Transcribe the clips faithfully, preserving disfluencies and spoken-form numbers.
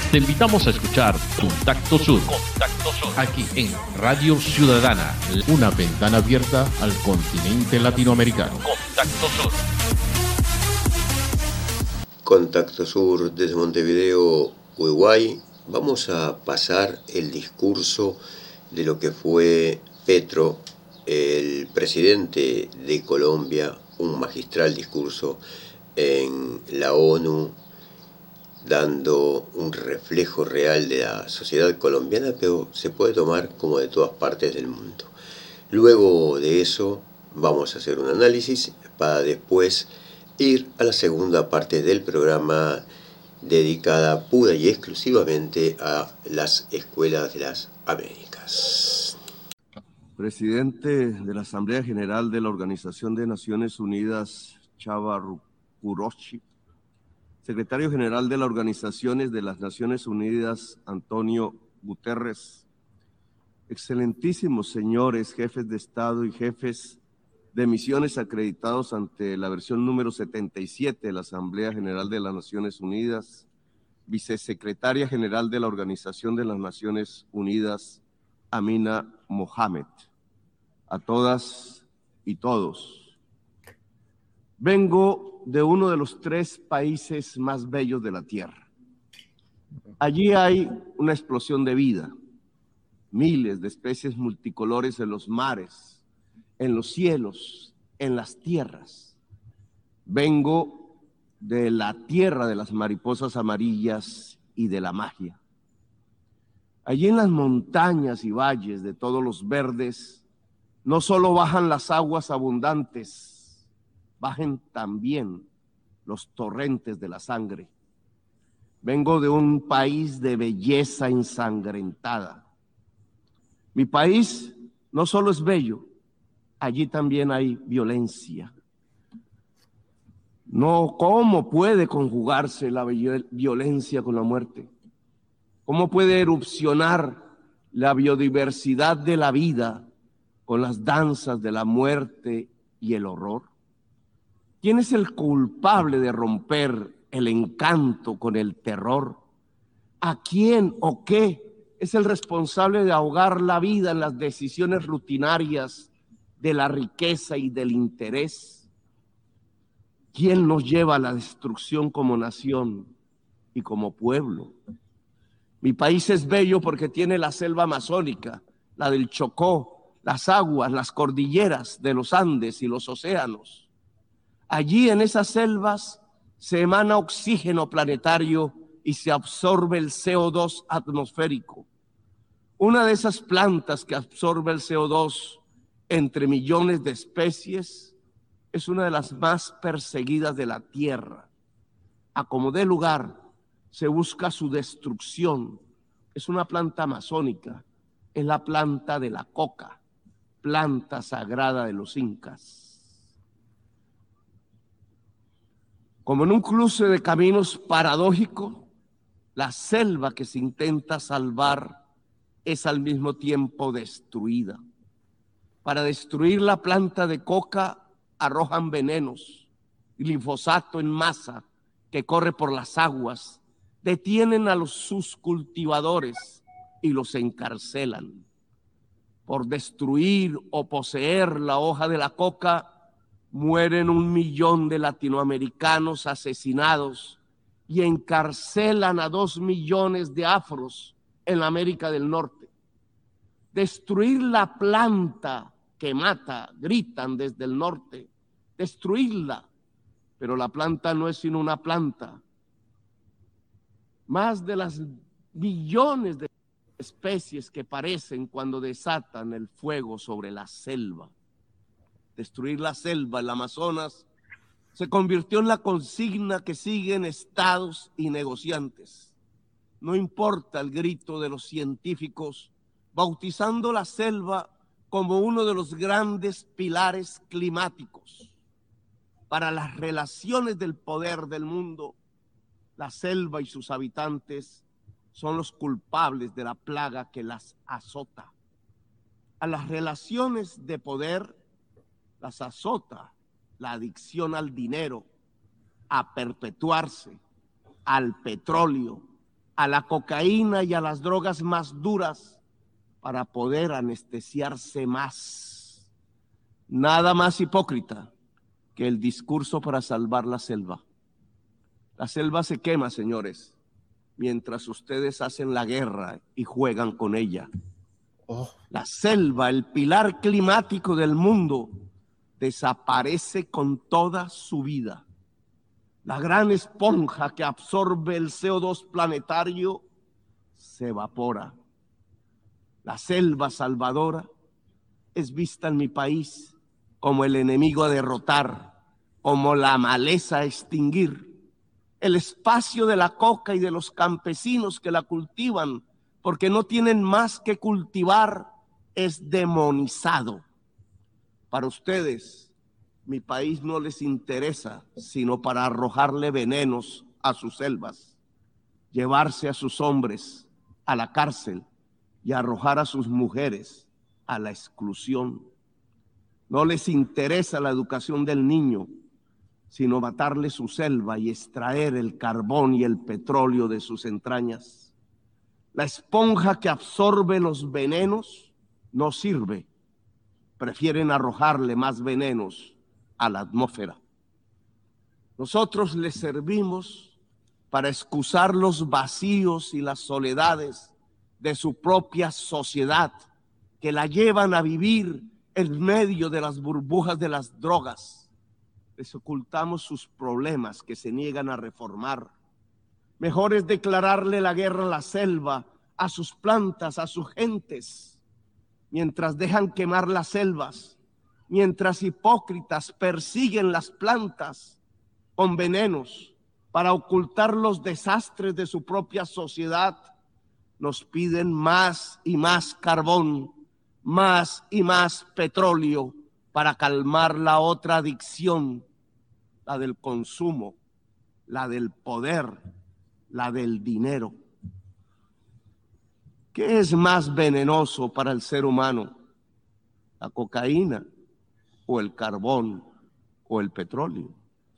Te invitamos a escuchar Contacto Sur, Contacto Sur, aquí en Radio Ciudadana, una ventana abierta al continente latinoamericano. Contacto Sur. Contacto Sur desde Montevideo, Uruguay. Vamos a pasar el discurso de lo que fue Petro, el presidente de Colombia, un magistral discurso en la ONU, dando un reflejo real de la sociedad colombiana, pero se puede tomar como de todas partes del mundo. Luego de eso vamos a hacer un análisis para después ir a la segunda parte del programa dedicada pura y exclusivamente a las escuelas de las Américas. Presidente de la Asamblea General de la Organización de Naciones Unidas, Chava Kuroshi. Secretario General de las Organizaciones de las Naciones Unidas, Antonio Guterres. Excelentísimos señores jefes de Estado y jefes de misiones acreditados ante la versión número setenta y siete de la Asamblea General de las Naciones Unidas, Vicesecretaria General de la Organización de las Naciones Unidas, Amina Mohamed. A todas y todos. Vengo de uno de los tres países más bellos de la Tierra. Allí hay una explosión de vida, miles de especies multicolores en los mares, en los cielos, en las tierras. Vengo de la tierra de las mariposas amarillas y de la magia. Allí en las montañas y valles de todos los verdes, no solo bajan las aguas abundantes, bajen también los torrentes de la sangre. Vengo de un país de belleza ensangrentada. Mi país no solo es bello, allí también hay violencia. No, ¿cómo puede conjugarse la violencia con la muerte? ¿Cómo puede erupcionar la biodiversidad de la vida con las danzas de la muerte y el horror? ¿Quién es el culpable de romper el encanto con el terror? ¿A quién o qué es el responsable de ahogar la vida en las decisiones rutinarias de la riqueza y del interés? ¿Quién nos lleva a la destrucción como nación y como pueblo? Mi país es bello porque tiene la selva amazónica, la del Chocó, las aguas, las cordilleras de los Andes y los océanos. Allí en esas selvas se emana oxígeno planetario y se absorbe el C O dos atmosférico. Una de esas plantas que absorbe el C O dos entre millones de especies es una de las más perseguidas de la tierra. A como dé lugar, se busca su destrucción. Es una planta amazónica, es la planta de la coca, planta sagrada de los incas. Como en un cruce de caminos paradójico, la selva que se intenta salvar es al mismo tiempo destruida. Para destruir la planta de coca arrojan venenos y glifosato en masa que corre por las aguas, detienen a los, sus cultivadores y los encarcelan. Por destruir o poseer la hoja de la coca, mueren un millón de latinoamericanos asesinados y encarcelan a dos millones de afros en la América del Norte. Destruir la planta que mata, gritan desde el norte, destruirla, pero la planta no es sino una planta. Más de las millones de especies que parecen cuando desatan el fuego sobre la selva. Destruir la selva, el Amazonas, se convirtió en la consigna que siguen estados y negociantes. No importa el grito de los científicos, bautizando la selva como uno de los grandes pilares climáticos. Para las relaciones del poder del mundo, la selva y sus habitantes son los culpables de la plaga que las azota. A las relaciones de poder las azota la adicción al dinero, a perpetuarse, al petróleo, a la cocaína y a las drogas más duras para poder anestesiarse más. Nada más hipócrita que el discurso para salvar la selva. La selva se quema, señores, mientras ustedes hacen la guerra y juegan con ella. Oh. La selva, el pilar climático del mundo, desaparece con toda su vida. La gran esponja que absorbe el C O dos planetario se evapora. La selva salvadora es vista en mi país como el enemigo a derrotar, como la maleza a extinguir. El espacio de la coca y de los campesinos que la cultivan, porque no tienen más que cultivar, es demonizado. Para ustedes, mi país no les interesa, sino para arrojarle venenos a sus selvas, llevarse a sus hombres a la cárcel y arrojar a sus mujeres a la exclusión. No les interesa la educación del niño, sino matarle su selva y extraer el carbón y el petróleo de sus entrañas. La esponja que absorbe los venenos no sirve. Prefieren arrojarle más venenos a la atmósfera. Nosotros les servimos para excusar los vacíos y las soledades de su propia sociedad, que la llevan a vivir en medio de las burbujas de las drogas. Les ocultamos sus problemas que se niegan a reformar. Mejor es declararle la guerra a la selva, a sus plantas, a sus gentes, mientras dejan quemar las selvas, mientras hipócritas persiguen las plantas con venenos para ocultar los desastres de su propia sociedad. Nos piden más y más carbón, más y más petróleo para calmar la otra adicción, la del consumo, la del poder, la del dinero. ¿Qué es más venenoso para el ser humano? ¿La cocaína o el carbón o el petróleo?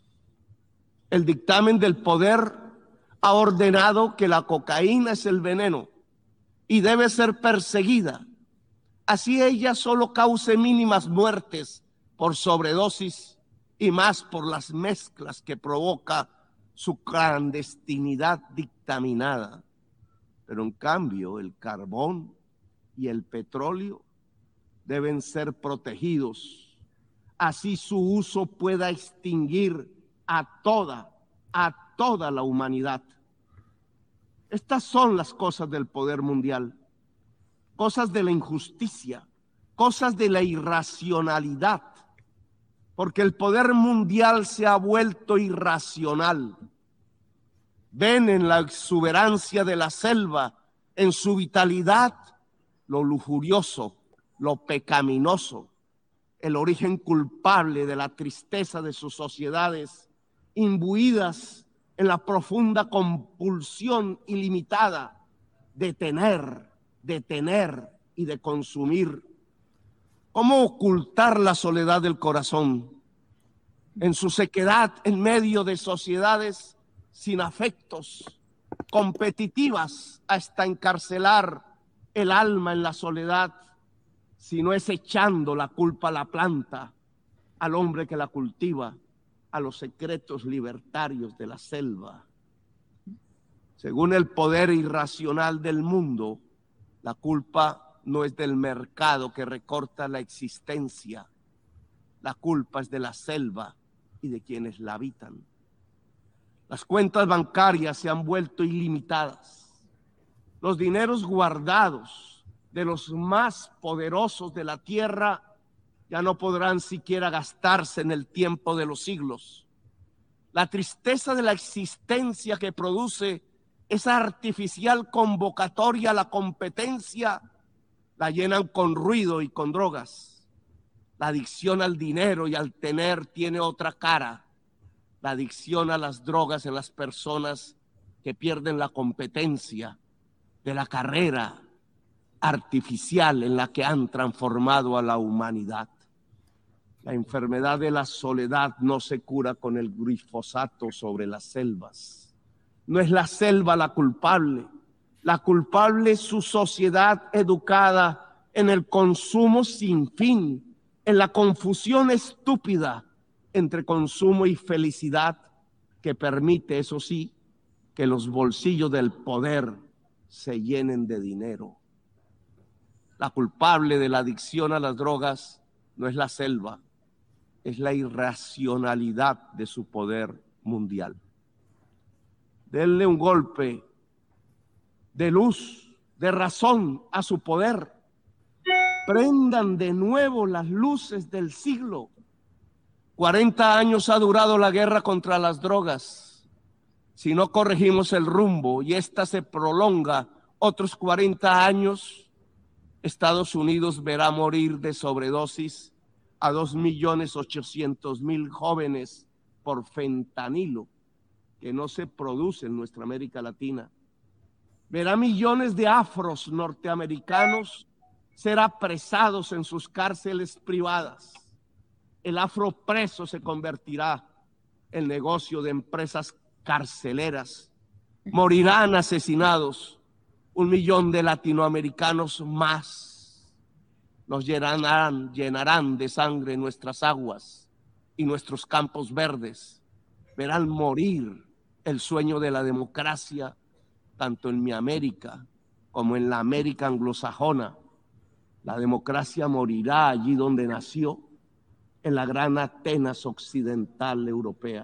El dictamen del poder ha ordenado que la cocaína es el veneno y debe ser perseguida. Así ella solo cause mínimas muertes por sobredosis y más por las mezclas que provoca su clandestinidad dictaminada. Pero en cambio el carbón y el petróleo deben ser protegidos. Así su uso pueda extinguir a toda, a toda la humanidad. Estas son las cosas del poder mundial, cosas de la injusticia, cosas de la irracionalidad, porque el poder mundial se ha vuelto irracional. Ven en la exuberancia de la selva, en su vitalidad, lo lujurioso, lo pecaminoso, el origen culpable de la tristeza de sus sociedades, imbuidas en la profunda compulsión ilimitada de tener, de tener y de consumir. ¿Cómo ocultar la soledad del corazón en su sequedad en medio de sociedades sin afectos, competitivas hasta encarcelar el alma en la soledad, si no es echando la culpa a la planta, al hombre que la cultiva, a los secretos libertarios de la selva? Según el poder irracional del mundo, la culpa no es del mercado que recorta la existencia, la culpa es de la selva y de quienes la habitan. Las cuentas bancarias se han vuelto ilimitadas. Los dineros guardados de los más poderosos de la tierra ya no podrán siquiera gastarse en el tiempo de los siglos. La tristeza de la existencia que produce esa artificial convocatoria a la competencia la llenan con ruido y con drogas. La adicción al dinero y al tener tiene otra cara. La adicción a las drogas en las personas que pierden la competencia de la carrera artificial en la que han transformado a la humanidad. La enfermedad de la soledad no se cura con el glifosato sobre las selvas. No es la selva la culpable. La culpable es su sociedad educada en el consumo sin fin, en la confusión estúpida entre consumo y felicidad que permite, eso sí, que los bolsillos del poder se llenen de dinero. La culpable de la adicción a las drogas no es la selva, es la irracionalidad de su poder mundial. Denle un golpe de luz, de razón a su poder. Prendan de nuevo las luces del siglo. cuarenta años ha durado la guerra contra las drogas. Si no corregimos el rumbo y esta se prolonga otros cuarenta años, Estados Unidos verá morir de sobredosis a dos millones ochocientos mil jóvenes por fentanilo, que no se produce en nuestra América Latina. Verá millones de afros norteamericanos ser apresados en sus cárceles privadas. El afropreso se convertirá en negocio de empresas carceleras. Morirán asesinados un millón de latinoamericanos más. Nos llenarán, llenarán de sangre nuestras aguas y nuestros campos verdes. Verán morir el sueño de la democracia, tanto en mi América como en la América anglosajona. La democracia morirá allí donde nació, en la gran Atenas occidental europea.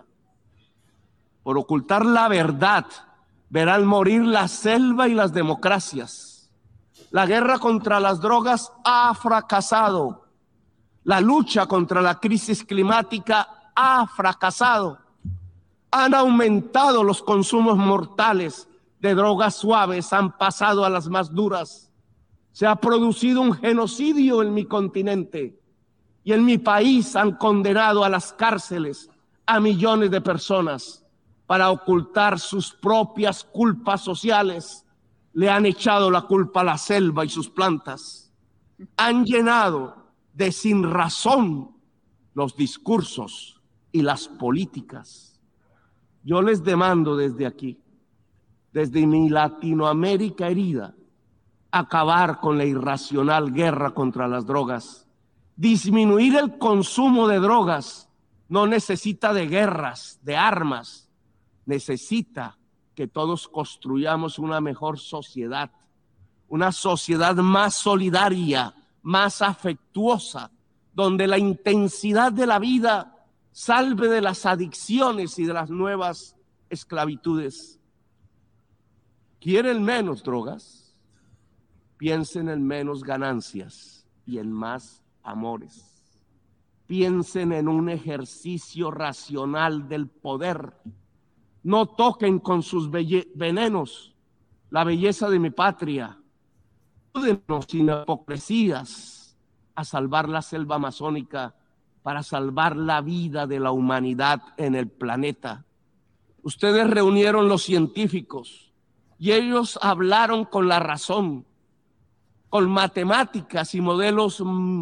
Por ocultar la verdad, verán morir la selva y las democracias. La guerra contra las drogas ha fracasado. La lucha contra la crisis climática ha fracasado. Han aumentado los consumos mortales de drogas suaves, han pasado a las más duras. Se ha producido un genocidio en mi continente y en mi país han condenado a las cárceles a millones de personas para ocultar sus propias culpas sociales. Le han echado la culpa a la selva y sus plantas. Han llenado de sinrazón los discursos y las políticas. Yo les demando desde aquí, desde mi Latinoamérica herida, acabar con la irracional guerra contra las drogas. Disminuir el consumo de drogas no necesita de guerras, de armas. Necesita que todos construyamos una mejor sociedad, una sociedad más solidaria, más afectuosa, donde la intensidad de la vida salve de las adicciones y de las nuevas esclavitudes. ¿Quieren menos drogas? Piensen en menos ganancias y en más amores. Piensen en un ejercicio racional del poder. No toquen con sus venenos la belleza de mi patria. Ayúdenos sin hipocresías a salvar la selva amazónica para salvar la vida de la humanidad en el planeta. Ustedes reunieron los científicos y ellos hablaron con la razón, con matemáticas y modelos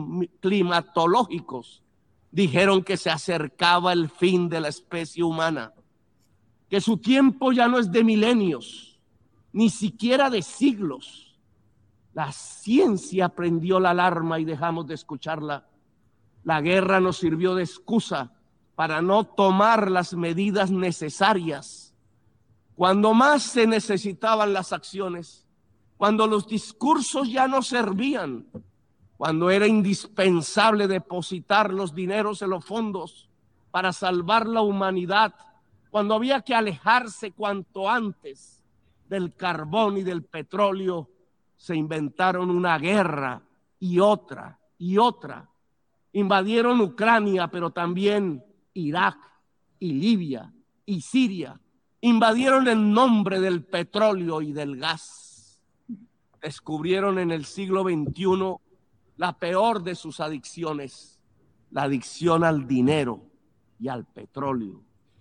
climatológicos. Dijeron que se acercaba el fin de la especie humana, que su tiempo ya no es de milenios, ni siquiera de siglos. La ciencia prendió la alarma y dejamos de escucharla. La guerra nos sirvió de excusa para no tomar las medidas necesarias. Cuando más se necesitaban las acciones, cuando los discursos ya no servían, cuando era indispensable depositar los dineros en los fondos para salvar la humanidad, cuando había que alejarse cuanto antes del carbón y del petróleo, se inventaron una guerra y otra y otra. Invadieron Ucrania, pero también Irak y Libia y Siria. Invadieron en nombre del petróleo y del gas. Descubrieron en el siglo veintiuno la peor de sus adicciones, la adicción al dinero y al petróleo.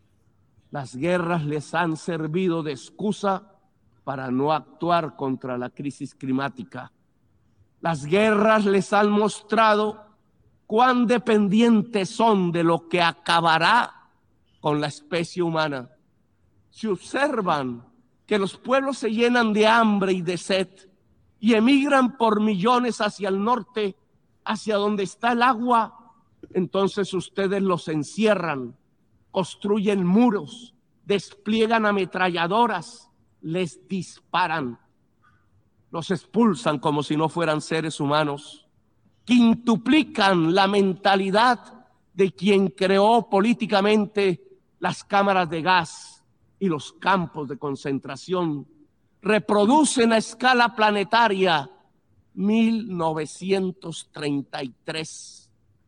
Las guerras les han servido de excusa para no actuar contra la crisis climática. Las guerras les han mostrado cuán dependientes son de lo que acabará con la especie humana. Si observan que los pueblos se llenan de hambre y de sed y emigran por millones hacia el norte, hacia donde está el agua, entonces ustedes los encierran, construyen muros, despliegan ametralladoras, les disparan, los expulsan como si no fueran seres humanos, quintuplican la mentalidad de quien creó políticamente las cámaras de gas y los campos de concentración, reproducen a escala planetaria mil novecientos treinta y tres,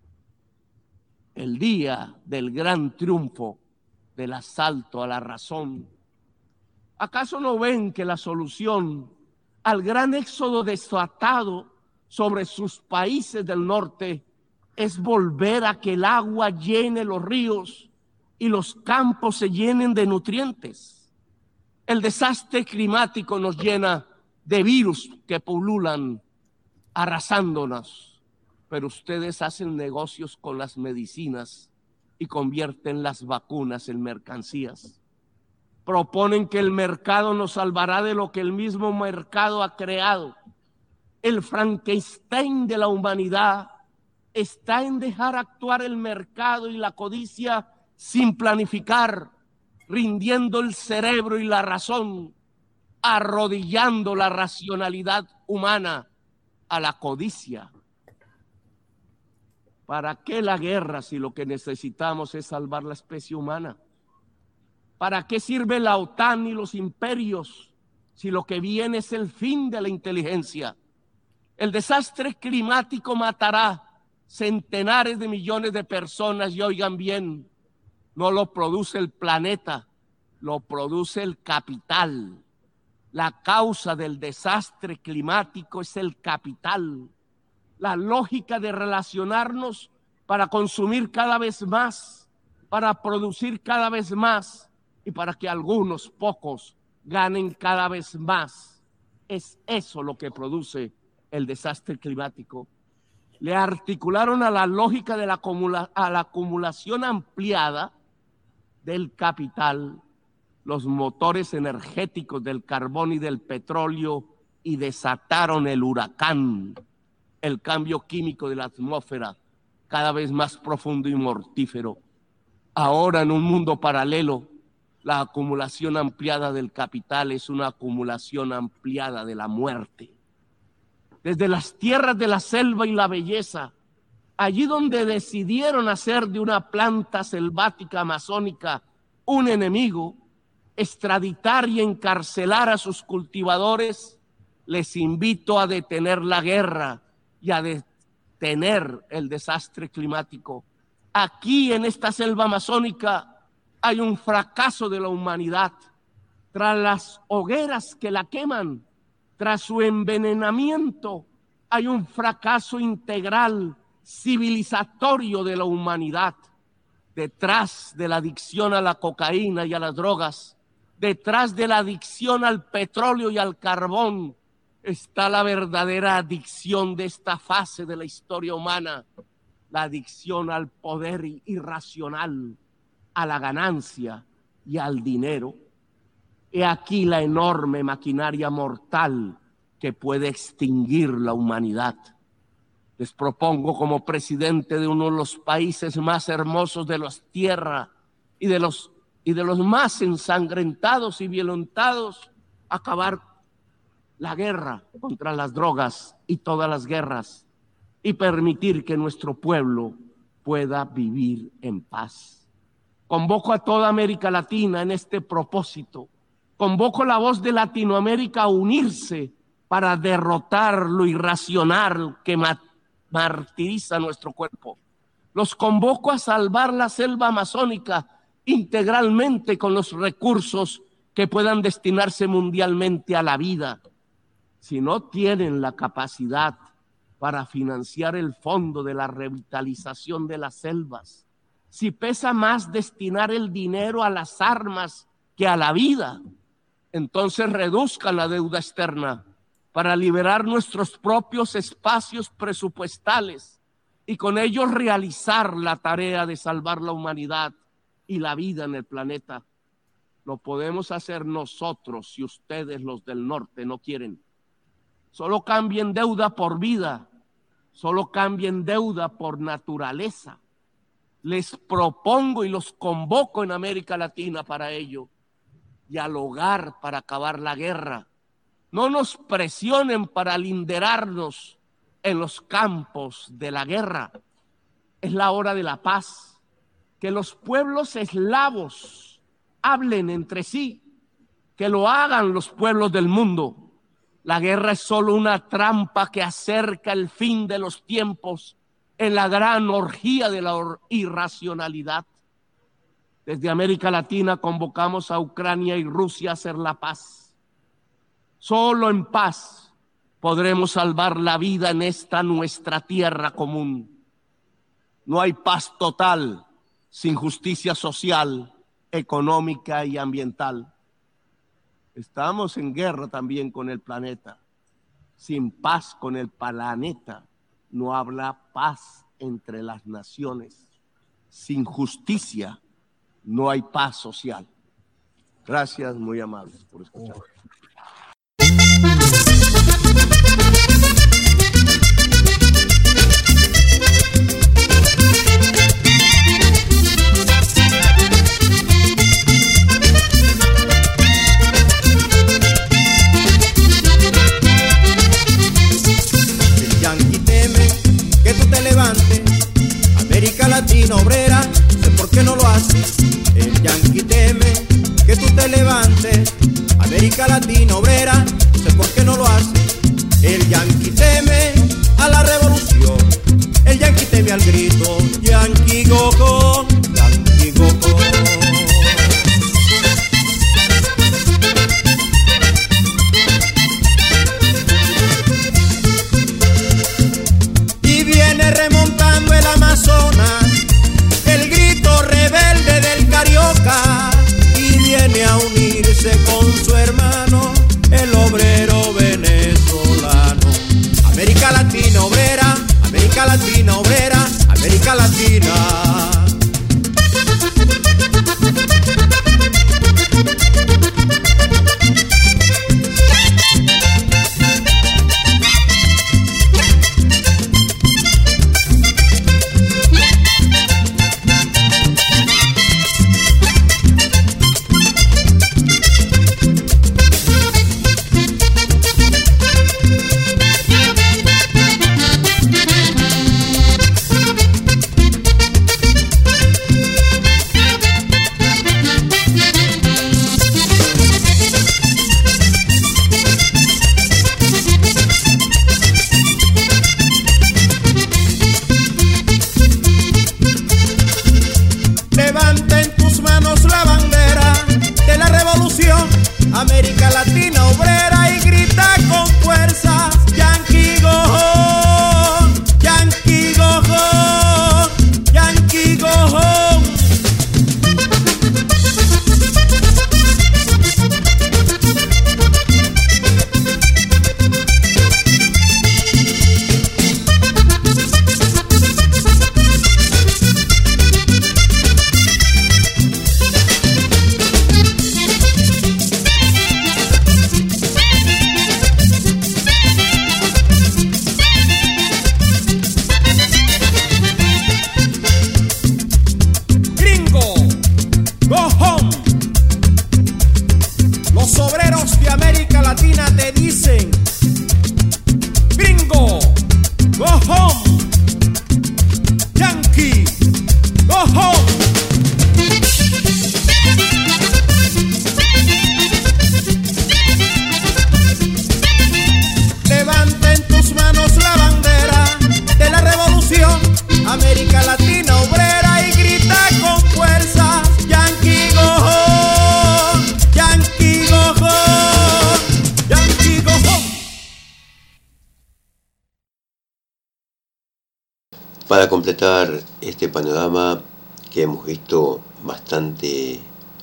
el día del gran triunfo del asalto a la razón. ¿Acaso no ven que la solución al gran éxodo desatado sobre sus países del norte es volver a que el agua llene los ríos y los campos se llenen de nutrientes? El desastre climático nos llena de virus que pululan, arrasándonos, pero ustedes hacen negocios con las medicinas y convierten las vacunas en mercancías. Proponen que el mercado nos salvará de lo que el mismo mercado ha creado. El Frankenstein de la humanidad está en dejar actuar el mercado y la codicia sin planificar, rindiendo el cerebro y la razón, arrodillando la racionalidad humana a la codicia. ¿Para qué la guerra si lo que necesitamos es salvar la especie humana? ¿Para qué sirve la OTAN y los imperios si lo que viene es el fin de la inteligencia? El desastre climático matará centenares de millones de personas y oigan bien, no lo produce el planeta, lo produce el capital. La causa del desastre climático es el capital. La lógica de relacionarnos para consumir cada vez más, para producir cada vez más y para que algunos pocos ganen cada vez más. Es eso lo que produce el desastre climático. Le articularon a la lógica de la, acumula, a la acumulación ampliada del capital los motores energéticos del carbón y del petróleo y desataron el huracán, el cambio químico de la atmósfera, cada vez más profundo y mortífero. Ahora, en un mundo paralelo, la acumulación ampliada del capital es una acumulación ampliada de la muerte. Desde las tierras de la selva y la belleza, allí donde decidieron hacer de una planta selvática amazónica un enemigo, extraditar y encarcelar a sus cultivadores, les invito a detener la guerra y a detener el desastre climático. Aquí en esta selva amazónica hay un fracaso de la humanidad. Tras las hogueras que la queman, tras su envenenamiento, hay un fracaso integral, civilizatorio de la humanidad. Detrás de la adicción a la cocaína y a las drogas, detrás de la adicción al petróleo y al carbón, está la verdadera adicción de esta fase de la historia humana, la adicción al poder irracional, a la ganancia y al dinero. He aquí la enorme maquinaria mortal que puede extinguir la humanidad. Les propongo como presidente de uno de los países más hermosos de la tierra y de los, y de los más ensangrentados y violentados, acabar la guerra contra las drogas y todas las guerras y permitir que nuestro pueblo pueda vivir en paz. Convoco a toda América Latina en este propósito. Convoco la voz de Latinoamérica a unirse para derrotar lo irracional que martiriza nuestro cuerpo. Los convoco a salvar la selva amazónica integralmente con los recursos que puedan destinarse mundialmente a la vida. Si no tienen la capacidad para financiar el fondo de la revitalización de las selvas, si pesa más destinar el dinero a las armas que a la vida, entonces reduzcan la deuda externa para liberar nuestros propios espacios presupuestales y con ellos realizar la tarea de salvar la humanidad y la vida en el planeta. lo podemos hacer nosotros si ustedes, los del norte, no quieren. Solo cambien deuda por vida, solo cambien deuda por naturaleza. Les propongo y los convoco en América Latina para ello, dialogar para acabar la guerra. No nos presionen para linderarnos en los campos de la guerra. Es la hora de la paz. Que los pueblos eslavos hablen entre sí, que lo hagan los pueblos del mundo. La guerra es solo una trampa que acerca el fin de los tiempos en la gran orgía de la irracionalidad. Desde América Latina convocamos a Ucrania y Rusia a hacer la paz. Solo en paz podremos salvar la vida en esta nuestra tierra común. No hay paz total sin justicia social, económica y ambiental. Estamos en guerra también con el planeta. Sin paz con el planeta no habrá paz entre las naciones. Sin justicia no hay paz social. Gracias, muy amables por escuchar. América Latina obrera, sé por qué no lo haces. El yanqui teme que tú te levantes. América Latina obrera, sé por qué no lo haces. El yanqui teme a la revolución. El yanqui teme al grito. Yanqui go go, yanqui go go. Remontando el Amazonas, el grito rebelde del Carioca, y viene a unirse con su hermano, el obrero venezolano. América Latina obrera, América Latina obrera, América Latina. América Latina obrera y grita con fuerza, Yankee go home, Yankee go home, Yankee go home. Te dicen, gringo, go home, Yankee, go home. Levanten tus manos la bandera de la revolución, América Latina obrera, y grita con fuerza, Yankee go home, Yankee go home. Para completar este panorama que hemos visto bastante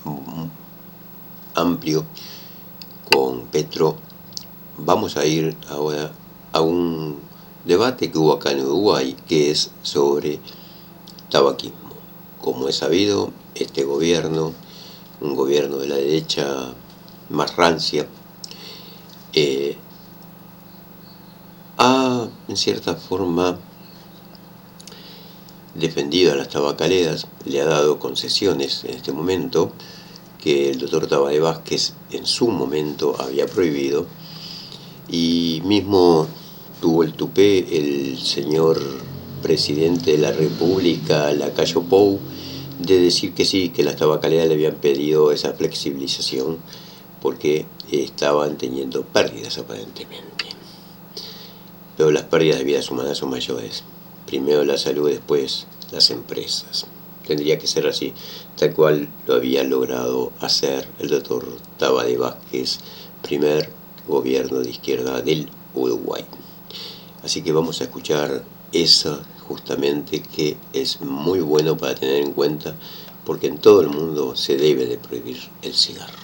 amplio con Petro, vamos a ir ahora a un debate que hubo acá en Uruguay, que es sobre tabaquismo. Como es sabido, este gobierno un gobierno de la derecha más rancia, eh, ha en cierta forma defendido a las tabacaleras, le ha dado concesiones en este momento que el doctor Tabaré Vázquez en su momento había prohibido, y mismo tuvo el tupé el señor presidente de la República, Lacayo Pou, de decir que sí, que las tabacaleras le habían pedido esa flexibilización porque estaban teniendo pérdidas aparentemente. Pero las pérdidas de vidas humanas son mayores. Primero la salud, después las empresas. Tendría que ser así, tal cual lo había logrado hacer el doctor Tabaré Vázquez, primer gobierno de izquierda del Uruguay. Así que vamos a escuchar esa justamente, que es muy bueno para tener en cuenta, porque en todo el mundo se debe de prohibir el cigarro.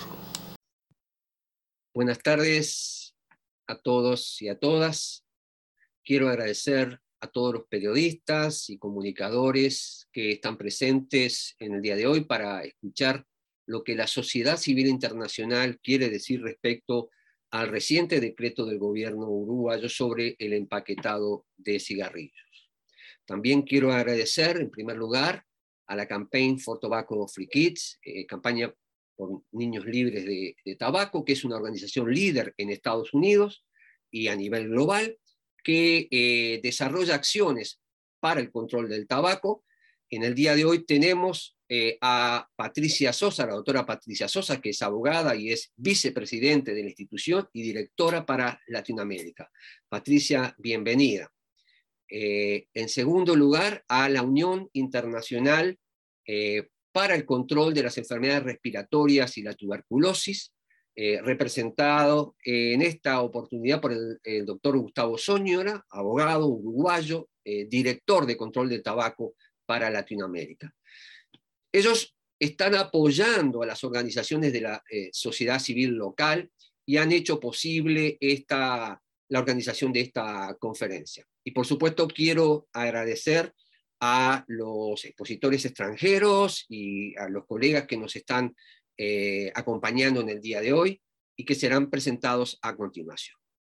Buenas tardes a todos y a todas. Quiero agradecer a todos los periodistas y comunicadores que están presentes en el día de hoy para escuchar lo que la sociedad civil internacional quiere decir respecto al reciente decreto del gobierno uruguayo sobre el empaquetado de cigarrillos. También quiero agradecer, en primer lugar, a la Campaign for Tobacco Free Kids, eh, campaña por niños libres de, de tabaco, que es una organización líder en Estados Unidos y a nivel global, que eh, desarrolla acciones para el control del tabaco. En el día de hoy tenemos eh, a Patricia Sosa, la doctora Patricia Sosa, que es abogada y es vicepresidente de la institución y directora para Latinoamérica. Patricia, bienvenida. Eh, en segundo lugar, a la Unión Internacional eh, para el Control de las Enfermedades Respiratorias y la Tuberculosis, eh, representado eh, en esta oportunidad por el, el doctor Gustavo Soñora, abogado uruguayo, eh, director de control de tabaco para Latinoamérica. Ellos están apoyando a las organizaciones de la eh, sociedad civil local y han hecho posible esta, la organización de esta conferencia. Y por supuesto quiero agradecer a los expositores extranjeros y a los colegas que nos están eh, acompañando en el día de hoy y que serán presentados a continuación.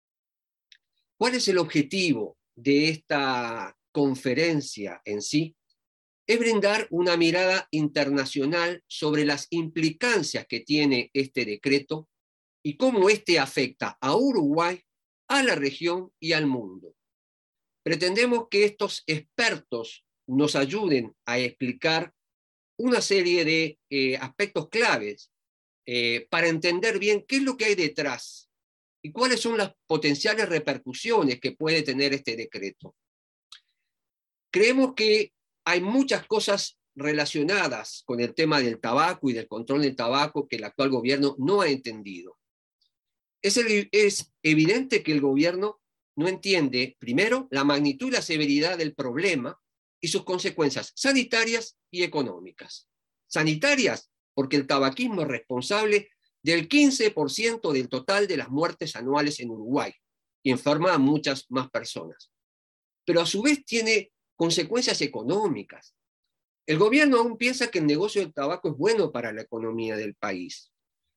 ¿Cuál es el objetivo de esta conferencia en sí? Es brindar una mirada internacional sobre las implicancias que tiene este decreto y cómo este afecta a Uruguay, a la región y al mundo. Pretendemos que estos expertos nos ayuden a explicar una serie de eh, aspectos claves eh, para entender bien qué es lo que hay detrás y cuáles son las potenciales repercusiones que puede tener este decreto. Creemos que hay muchas cosas relacionadas con el tema del tabaco y del control del tabaco que el actual gobierno no ha entendido. Es, el, es evidente que el gobierno no entiende, primero, la magnitud y la severidad del problema y sus consecuencias sanitarias y económicas. Sanitarias, porque el tabaquismo es responsable del quince por ciento del total de las muertes anuales en Uruguay y enferma a muchas más personas. Pero a su vez tiene consecuencias económicas. El gobierno aún piensa que el negocio del tabaco es bueno para la economía del país.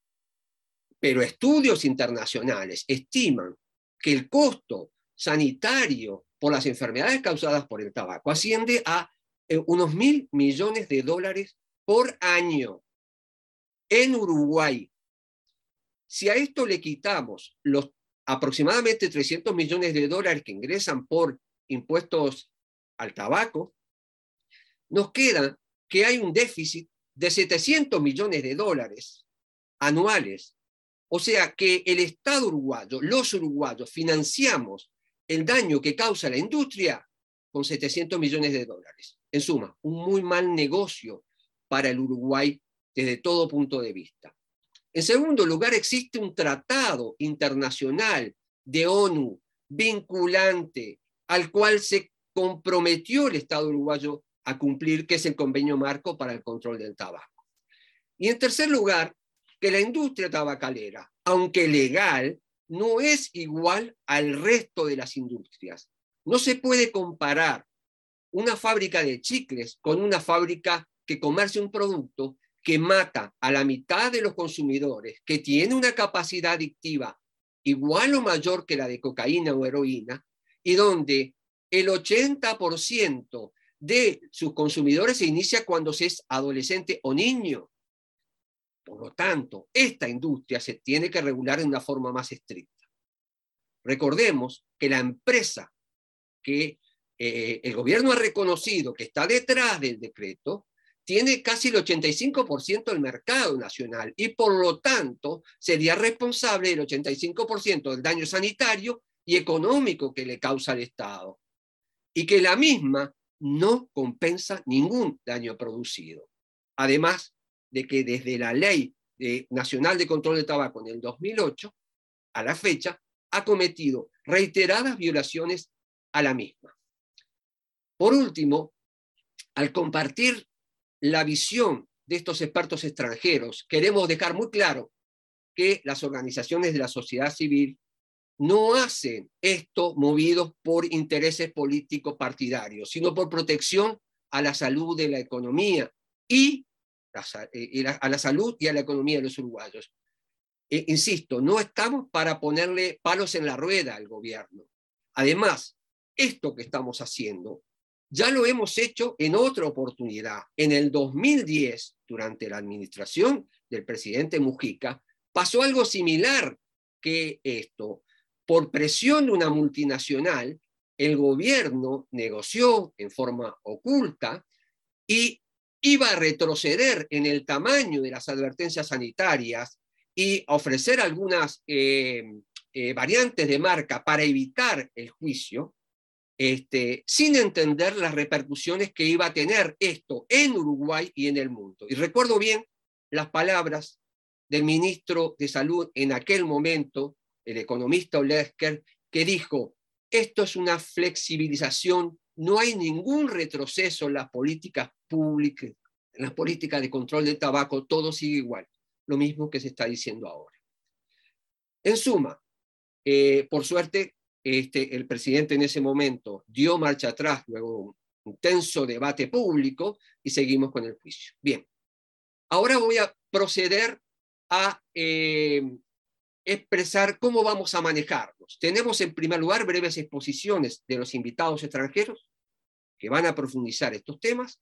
Pero estudios internacionales estiman que el costo sanitario por las enfermedades causadas por el tabaco asciende a eh, unos mil millones de dólares por año en Uruguay. Si a esto le quitamos los aproximadamente trescientos millones de dólares que ingresan por impuestos al tabaco, nos queda que hay un déficit de setecientos millones de dólares anuales. O sea que el Estado uruguayo, los uruguayos, financiamos el daño que causa la industria con setecientos millones de dólares. En suma, un muy mal negocio para el Uruguay desde todo punto de vista. En segundo lugar, existe un tratado internacional de ONU vinculante al cual se comprometió el Estado uruguayo a cumplir, que es el Convenio Marco para el Control del Tabaco. Y en tercer lugar, que la industria tabacalera, aunque legal, no es igual al resto de las industrias. No se puede comparar una fábrica de chicles con una fábrica que comercia un producto que mata a la mitad de los consumidores, que tiene una capacidad adictiva igual o mayor que la de cocaína o heroína, y donde el ochenta por ciento de sus consumidores se inicia cuando se es adolescente o niño. Por lo tanto, esta industria se tiene que regular de una forma más estricta. Recordemos que la empresa que eh, el gobierno ha reconocido que está detrás del decreto tiene casi el ochenta y cinco por ciento del mercado nacional y por lo tanto sería responsable del ochenta y cinco por ciento del daño sanitario y económico que le causa al Estado, y que la misma no compensa ningún daño producido. Además de que desde la Ley de, Nacional de Control del Tabaco en el dos mil ocho a la fecha ha cometido reiteradas violaciones a la misma. Por último, al compartir la visión de estos expertos extranjeros, queremos dejar muy claro que las organizaciones de la sociedad civil no hacen esto movidos por intereses políticos partidarios, sino por protección a la salud de la economía y, la, y la, a la salud y a la economía de los uruguayos. Eh, insisto, no estamos para ponerle palos en la rueda al gobierno. Además, esto que estamos haciendo ya lo hemos hecho en otra oportunidad. En el dos mil diez, durante la administración del presidente Mujica, pasó algo similar que esto. Por presión de una multinacional, el gobierno negoció en forma oculta y iba a retroceder en el tamaño de las advertencias sanitarias y ofrecer algunas eh, eh, variantes de marca para evitar el juicio, Este, sin entender las repercusiones que iba a tener esto en Uruguay y en el mundo. Y recuerdo bien las palabras del ministro de Salud en aquel momento, el economista Olesker, que dijo: esto es una flexibilización, no hay ningún retroceso en las políticas públicas, en las políticas de control del tabaco, todo sigue igual. Lo mismo que se está diciendo ahora. En suma, eh, por suerte, Este, el presidente en ese momento dio marcha atrás, luego de un intenso debate público, y seguimos con el juicio. Bien, ahora voy a proceder a eh, expresar cómo vamos a manejarnos. Tenemos en primer lugar breves exposiciones de los invitados extranjeros que van a profundizar estos temas,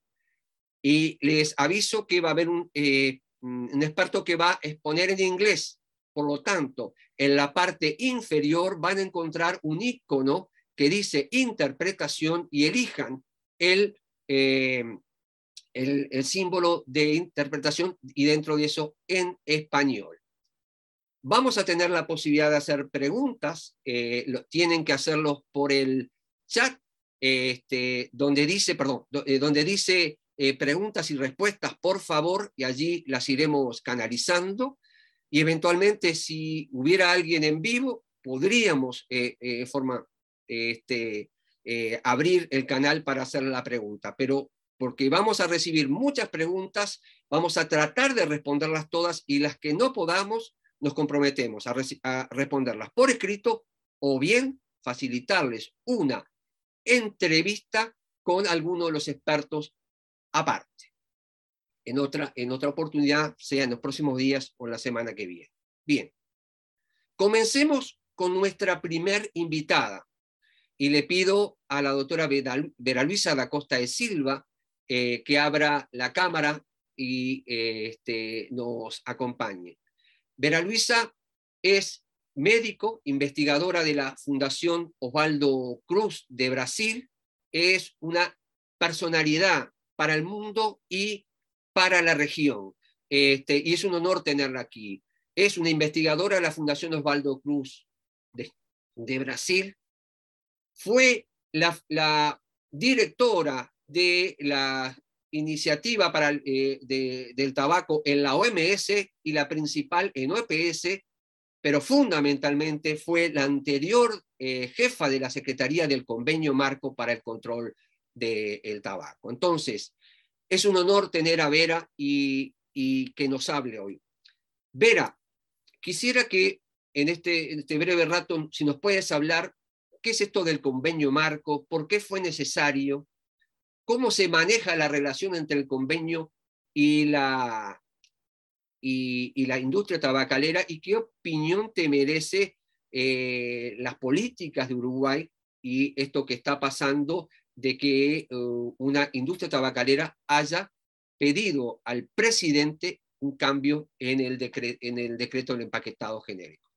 y les aviso que va a haber un, eh, un experto que va a exponer en inglés. Por lo tanto, en la parte inferior van a encontrar un icono que dice interpretación y elijan el, eh, el, el símbolo de interpretación y dentro de eso en español. Vamos a tener la posibilidad de hacer preguntas, eh, lo, tienen que hacerlos por el chat, eh, este, donde dice, perdón, do, eh, donde dice eh, preguntas y respuestas, por favor, y allí las iremos canalizando. Y eventualmente, si hubiera alguien en vivo, podríamos eh, eh, forma, este, eh, abrir el canal para hacer la pregunta. Pero porque vamos a recibir muchas preguntas, vamos a tratar de responderlas todas, y las que no podamos, nos comprometemos a, a responderlas por escrito, o bien facilitarles una entrevista con alguno de los expertos aparte. En otra, en otra oportunidad, sea en los próximos días o la semana que viene. Bien, comencemos con nuestra primer invitada, y le pido a la doctora Vera Luisa da Costa de Silva eh, que abra la cámara y eh, este, nos acompañe. Vera Luisa es médico, investigadora de la Fundación Osvaldo Cruz de Brasil, es una personalidad para el mundo y para la región, este, y es un honor tenerla aquí. Es una investigadora de la Fundación Osvaldo Cruz de, de Brasil, fue la, la directora de la iniciativa para, eh, de, del tabaco en la O M S y la principal en O P S, pero fundamentalmente fue la anterior eh, jefa de la Secretaría del Convenio Marco para el Control del Tabaco. Entonces, es un honor tener a Vera y, y que nos hable hoy. Vera, quisiera que en este, en este breve rato, si nos puedes hablar, ¿qué es esto del convenio marco? ¿Por qué fue necesario? ¿Cómo se maneja la relación entre el convenio y la, y, y la industria tabacalera, y qué opinión te merece eh, las políticas de Uruguay y esto que está pasando de que uh, una industria tabacalera haya pedido al presidente un cambio en el, decre en el decreto del empaquetado genérico,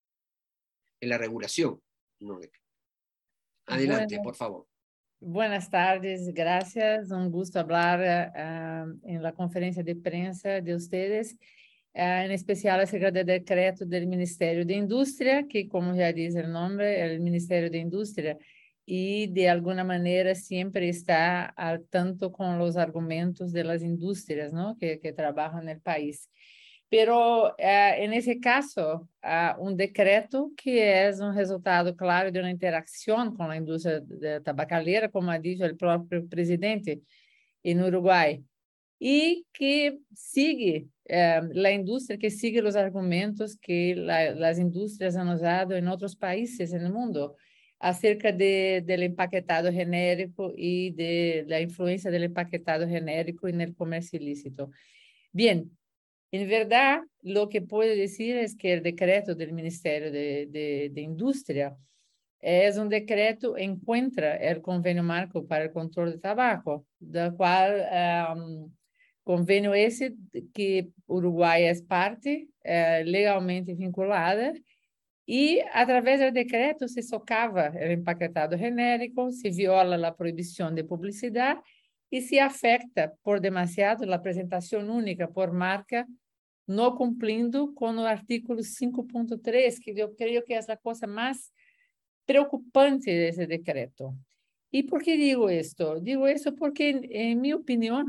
en la regulación. No de... Adelante, Bueno, por favor. buenas tardes, gracias. Un gusto hablar uh, en la conferencia de prensa de ustedes, uh, en especial acerca del decreto del Ministerio de Industria, que, como ya dice el nombre, el Ministerio de Industria, y de alguna manera siempre está al tanto con los argumentos de las industrias, ¿no? que, que trabajan en el país. Pero, uh, en ese caso, uh, un decreto que es un resultado claro de una interacción con la industria de tabacalera, como ha dicho el propio presidente en Uruguay, y que sigue uh, la industria, que sigue los argumentos que la, las industrias han usado en otros países en el mundo, acerca de, del empaquetado genérico y de la influencia del empaquetado genérico en el comercio ilícito. Bien, en verdad, lo que puedo decir es que el decreto del Ministerio de, de, de Industria es un decreto que encuentra el convenio marco para el control de tabaco, del cual um, convenio ese que Uruguay es parte uh, legalmente vinculada. E, através do decreto, se socava o empaquetado genérico, se viola a proibição de publicidade e se afeta por demasiado a apresentação única por marca, não cumprindo com o artículo cinco ponto três, que eu creio que é a coisa mais preocupante desse decreto. E por que digo isto? Digo isso porque, em minha opinião,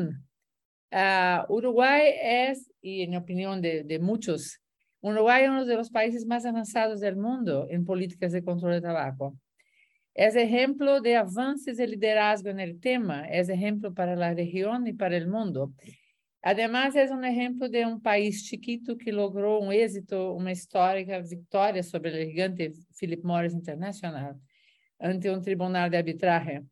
uh, Uruguai é, e em opinião de, de muitos, Uruguay es uno de los países más avanzados del mundo en políticas de control de tabaco. Es ejemplo de avances de liderazgo en el tema, es ejemplo para la región y para el mundo. Además, es un ejemplo de un país chiquito que logró un éxito, una histórica victoria sobre el gigante Philip Morris International ante un tribunal de arbitraje.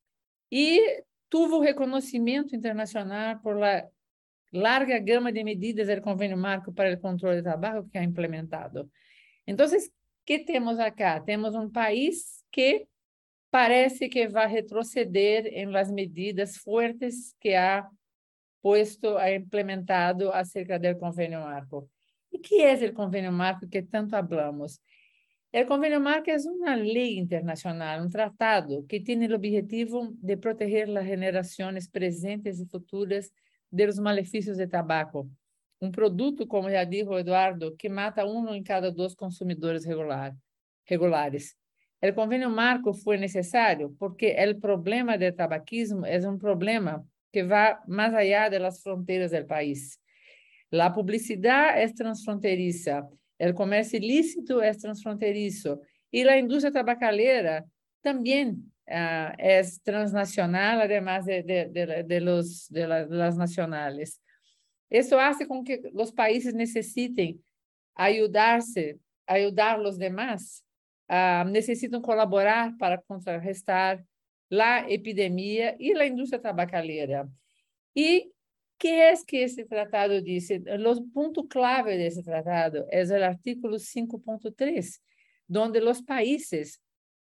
Y tuvo reconocimiento internacional por la larga gama de medidas del convenio marco para el control de tabaco que ha implementado. Entonces, ¿qué tenemos acá? Tenemos un país que parece que va a retroceder en las medidas fuertes que ha puesto, ha implementado acerca del convenio marco. ¿Y qué es el convenio marco que tanto hablamos? El convenio marco es una ley internacional, un tratado que tiene el objetivo de proteger las generaciones presentes y futuras de los malefícios de tabaco. Um produto, como já dijo Eduardo, que mata um em cada dois consumidores regular, regulares. O convênio marco foi necessário porque o problema do tabaquismo é um problema que vai mais allá das fronteiras do país. A publicidade é transfronteiriça, o comércio ilícito é transfronteiriço e a indústria tabacalera também Uh, es transnacional, además de, de, de, de, los, de, la, de las nacionales. Eso hace con que los países necesiten ayudarse, ayudar a los demás, uh, necesitan colaborar para contrarrestar la epidemia y la industria tabacalera. ¿Y qué es que ese tratado dice? Los puntos clave de ese tratado es el artículo cinco punto tres, donde los países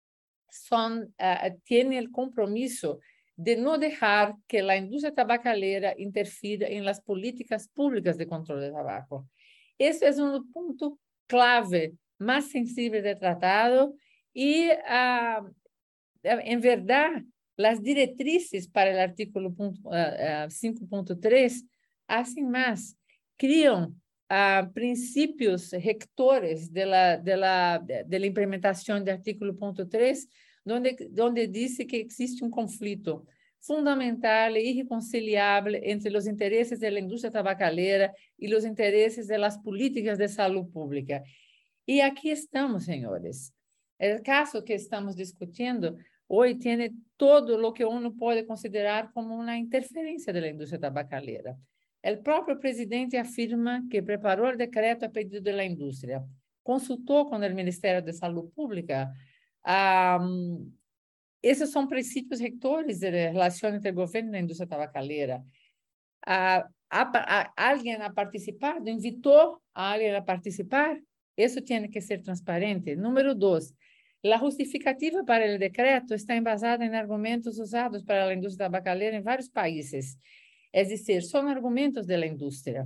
Son, uh, tiene el compromiso de no dejar que la industria tabacalera interfiera en las políticas públicas de control de tabaco. Ese es un punto clave, más sensible del tratado y, uh, en verdad, las directrices para el artículo cinco punto tres hacen más, crean Uh, princípios rectores de la, de, la, de la implementación del artículo punto tres, donde, donde dice que existe un conflicto fundamental e irreconciliable entre los intereses de la industria tabacalera y los intereses de las políticas de salud pública. Y aquí estamos, señores. El caso que estamos discutiendo hoy tiene todo lo que uno puede considerar como una interferencia de la industria tabacalera. El propio presidente afirma que preparó el decreto a pedido de la industria, consultó con el Ministerio de Salud Pública. Um, esos son principios rectores de la relación entre el gobierno y la industria tabacalera. a, a, a, alguien ha participado, invitó a alguien a participar. Eso tiene que ser transparente. Número dos, la justificativa para el decreto está embasada en argumentos usados para la industria tabacalera en varios países. Es decir, son argumentos de la industria.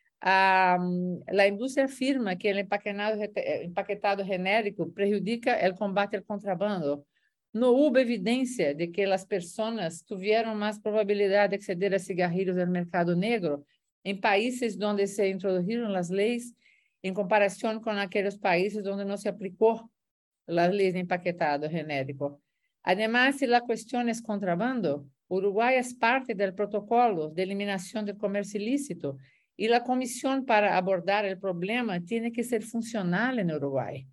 Um, la indústria afirma que o empaquetado, empaquetado genérico prejudica o combate ao contrabando. Não houve evidência de que as pessoas tiveram mais probabilidade de acceder a cigarrilhos no mercado negro em países onde se introduziram as leis, em comparação com aqueles países onde não se aplicou as leis de empaquetado genérico. Además, se a questão é contrabando, Uruguai é parte do protocolo de eliminação do comércio ilícito e a comissão para abordar o problema tem que ser funcional no Uruguai.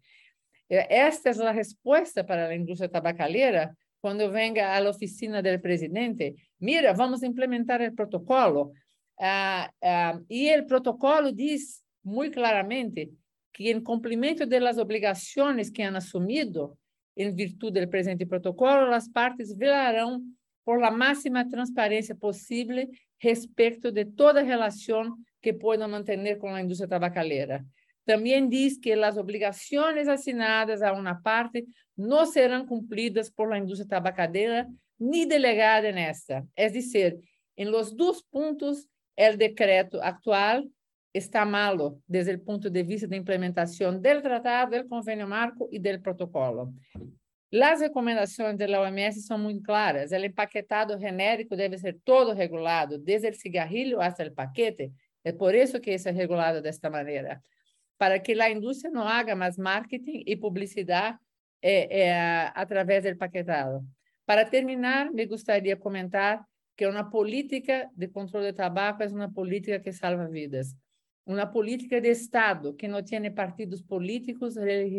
Esta é a resposta para a indústria tabacalera quando venga à oficina do presidente. Mira, vamos implementar o protocolo. Ah, ah, e o protocolo diz muito claramente que, em cumprimento das obrigações que han assumido em virtude do presente protocolo, as partes velarão por la máxima transparência possível respeito de toda relação que puedan mantener con la industria tabacalera. También dice que las obligaciones asignadas a una parte no serán cumplidas por la industria tabacalera ni delegada en esta. Es decir, en los dos puntos, el decreto actual está malo desde el punto de vista de implementación del tratado, del convenio marco y del protocolo. Las recomendaciones de la O M S son muy claras. El empaquetado genérico debe ser todo regulado, desde el cigarrillo hasta el paquete. É por isso que isso é regulado desta maneira, para que a indústria não haga mais marketing e publicidade é, é, através do paquetado. Para terminar, me gostaria de comentar que uma política de controle de tabaco é uma política que salva vidas. Uma política de Estado que não tem partidos políticos,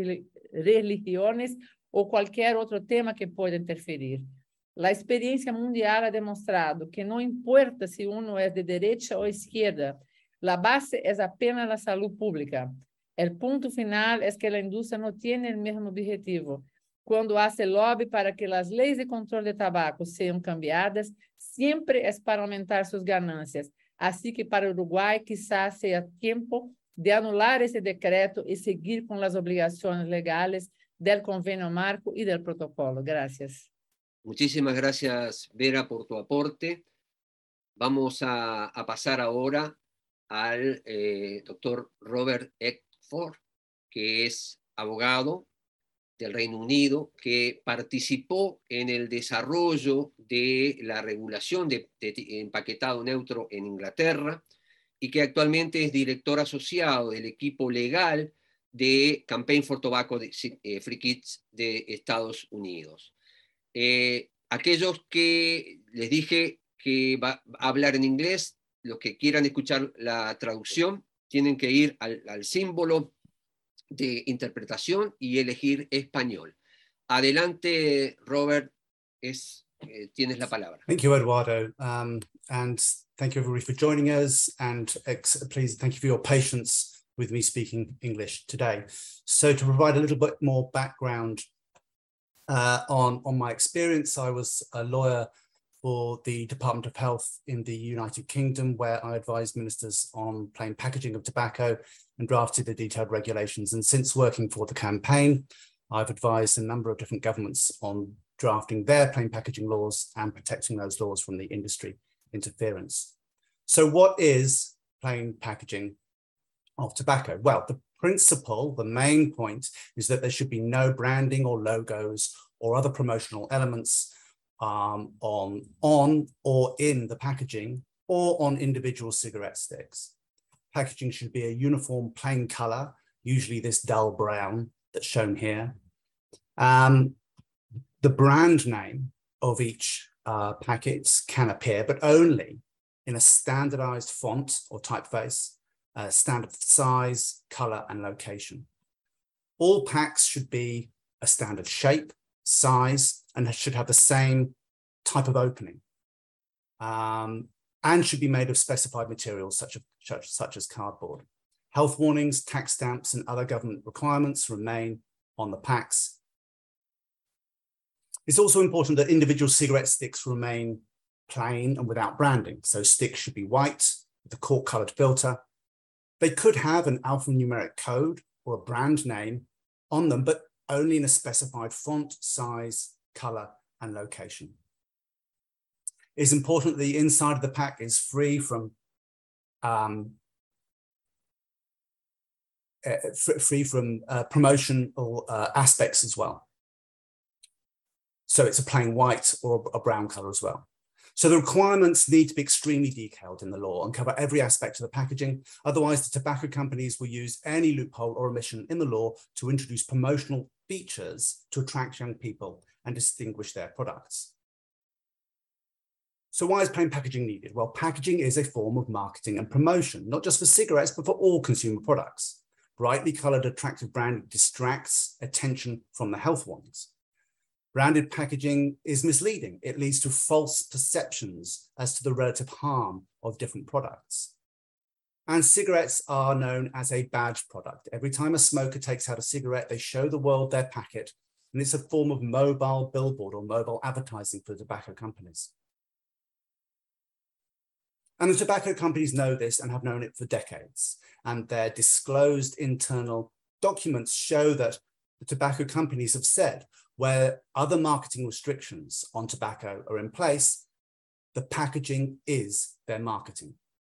religiões ou qualquer outro tema que possa interferir. A experiência mundial ha demonstrado que não importa se uno é de direita ou esquerda, a base é apenas a saúde pública. O ponto final é que a indústria não tem o mesmo objetivo. Quando hace lobby para que as leis de controle de tabaco sejam cambiadas, sempre é para aumentar suas ganâncias. Assim que para o Uruguai, quizás seja tempo de anular esse decreto e seguir com as obrigações legais do convênio marco e do protocolo. Gracias. Muchísimas gracias, Vera, por tu aporte. Vamos a, a pasar ahora al eh, doctor Robert Eckford, que es abogado del Reino Unido, que participó en el desarrollo de la regulación de, de empaquetado neutro en Inglaterra y que actualmente es director asociado del equipo legal de Campaign for Tobacco de, eh, Free Kids de Estados Unidos. Eh, aquellos que les dije que va a hablar en inglés, los que quieran escuchar la traducción, tienen que ir al, al símbolo de interpretación y elegir español. Adelante, Robert, es, eh, tienes la palabra. Thank you, Eduardo, um, and thank you everybody for joining us, and ex please thank you for your patience with me speaking English today. So to provide a little bit more background uh, on, on my experience, I was a lawyer for the Department of Health in the United Kingdom, where I advised ministers on plain packaging of tobacco and drafted the detailed regulations. And since working for the campaign, I've advised a number of different governments on drafting their plain packaging laws and protecting those laws from the industry interference. So what is plain packaging of tobacco? Well, the principle, the main point, is that there should be no branding or logos or other promotional elements Um, on, on or in the packaging or on individual cigarette sticks. Packaging should be a uniform plain color, usually this dull brown that's shown here. Um, the brand name of each uh, packet can appear, but only in a standardized font or typeface, uh, standard size, color, and location. All packs should be a standard shape, size, and should have the same type of opening, um, and should be made of specified materials such as, such, such as cardboard. Health warnings, tax stamps, and other government requirements remain on the packs. It's also important that individual cigarette sticks remain plain and without branding. So sticks should be white with a cork-colored filter. They could have an alphanumeric code or a brand name on them, but only in a specified font, size, color, and location. It's important that the inside of the pack is free from um, uh, free from uh, promotional uh, aspects as well. So it's a plain white or a brown color as well. So the requirements need to be extremely detailed in the law and cover every aspect of the packaging. Otherwise, the tobacco companies will use any loophole or omission in the law to introduce promotional features to attract young people and distinguish their products. So why is plain packaging needed? Well, packaging is a form of marketing and promotion, not just for cigarettes, but for all consumer products. Brightly colored, attractive branding distracts attention from the health warnings. Branded packaging is misleading. It leads to false perceptions as to the relative harm of different products. And cigarettes are known as a badge product. Every time a smoker takes out a cigarette, they show the world their packet, and it's a form of mobile billboard or mobile advertising for the tobacco companies. And the tobacco companies know this and have known it for decades. And their disclosed internal documents show that the tobacco companies have said where other marketing restrictions on tobacco are in place, the packaging is their marketing.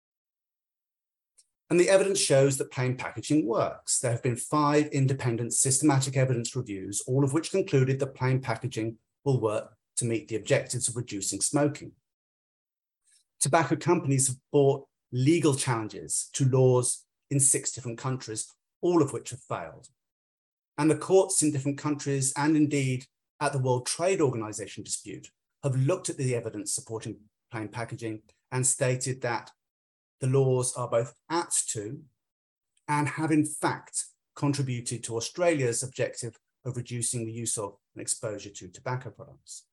And the evidence shows that plain packaging works. There have been five independent systematic evidence reviews, all of which concluded that plain packaging will work to meet the objectives of reducing smoking. Tobacco companies have brought legal challenges to laws in six different countries, all of which have failed. And the courts in different countries, and indeed at the World Trade Organization dispute, have looked at the evidence supporting plain packaging and stated that the laws are both apt to and have in fact contributed to Australia's objective of reducing the use of and exposure to tobacco products.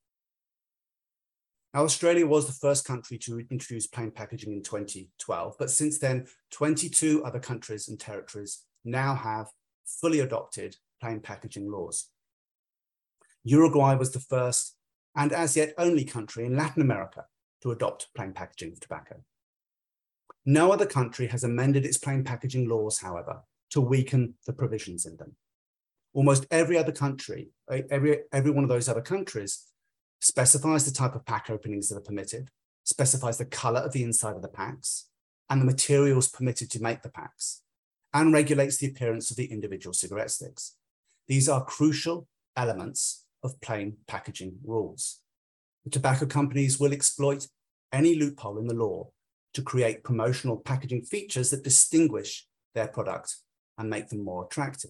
Now, Australia was the first country to introduce plain packaging in twenty twelve, but since then, twenty-two other countries and territories now have fully adopted plain packaging laws. Uruguay was the first and as yet only country in Latin America to adopt plain packaging of tobacco. No other country has amended its plain packaging laws, however, to weaken the provisions in them. Almost every other country, every, every one of those other countries specifies the type of pack openings that are permitted, specifies the color of the inside of the packs, and the materials permitted to make the packs, and regulates the appearance of the individual cigarette sticks. These are crucial elements of plain packaging rules. The tobacco companies will exploit any loophole in the law to create promotional packaging features that distinguish their product and make them more attractive.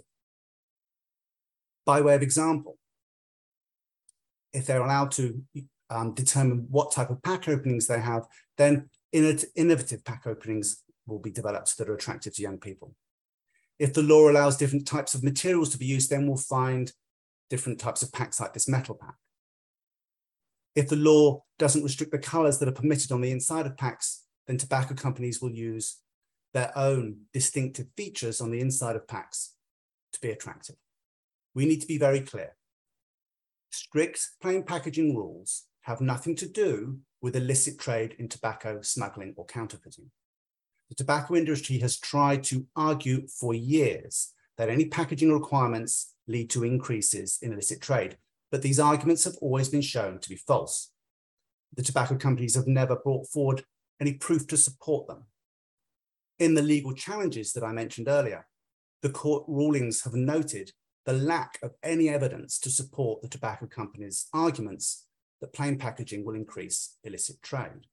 By way of example, if they're allowed to um, determine what type of pack openings they have, then innovative pack openings will be developed that are attractive to young people. If the law allows different types of materials to be used, then we'll find different types of packs like this metal pack. If the law doesn't restrict the colors that are permitted on the inside of packs, then tobacco companies will use their own distinctive features on the inside of packs to be attractive. We need to be very clear. Strict plain packaging rules have nothing to do with illicit trade in tobacco, smuggling, or counterfeiting. The tobacco industry has tried to argue for years that any packaging requirements lead to increases in illicit trade, but these arguments have always been shown to be false. The tobacco companies have never brought forward any proof to support them. In the legal challenges that I mentioned earlier, the court rulings have noted the lack of any evidence to support the tobacco companies' arguments that plain packaging will increase illicit trade.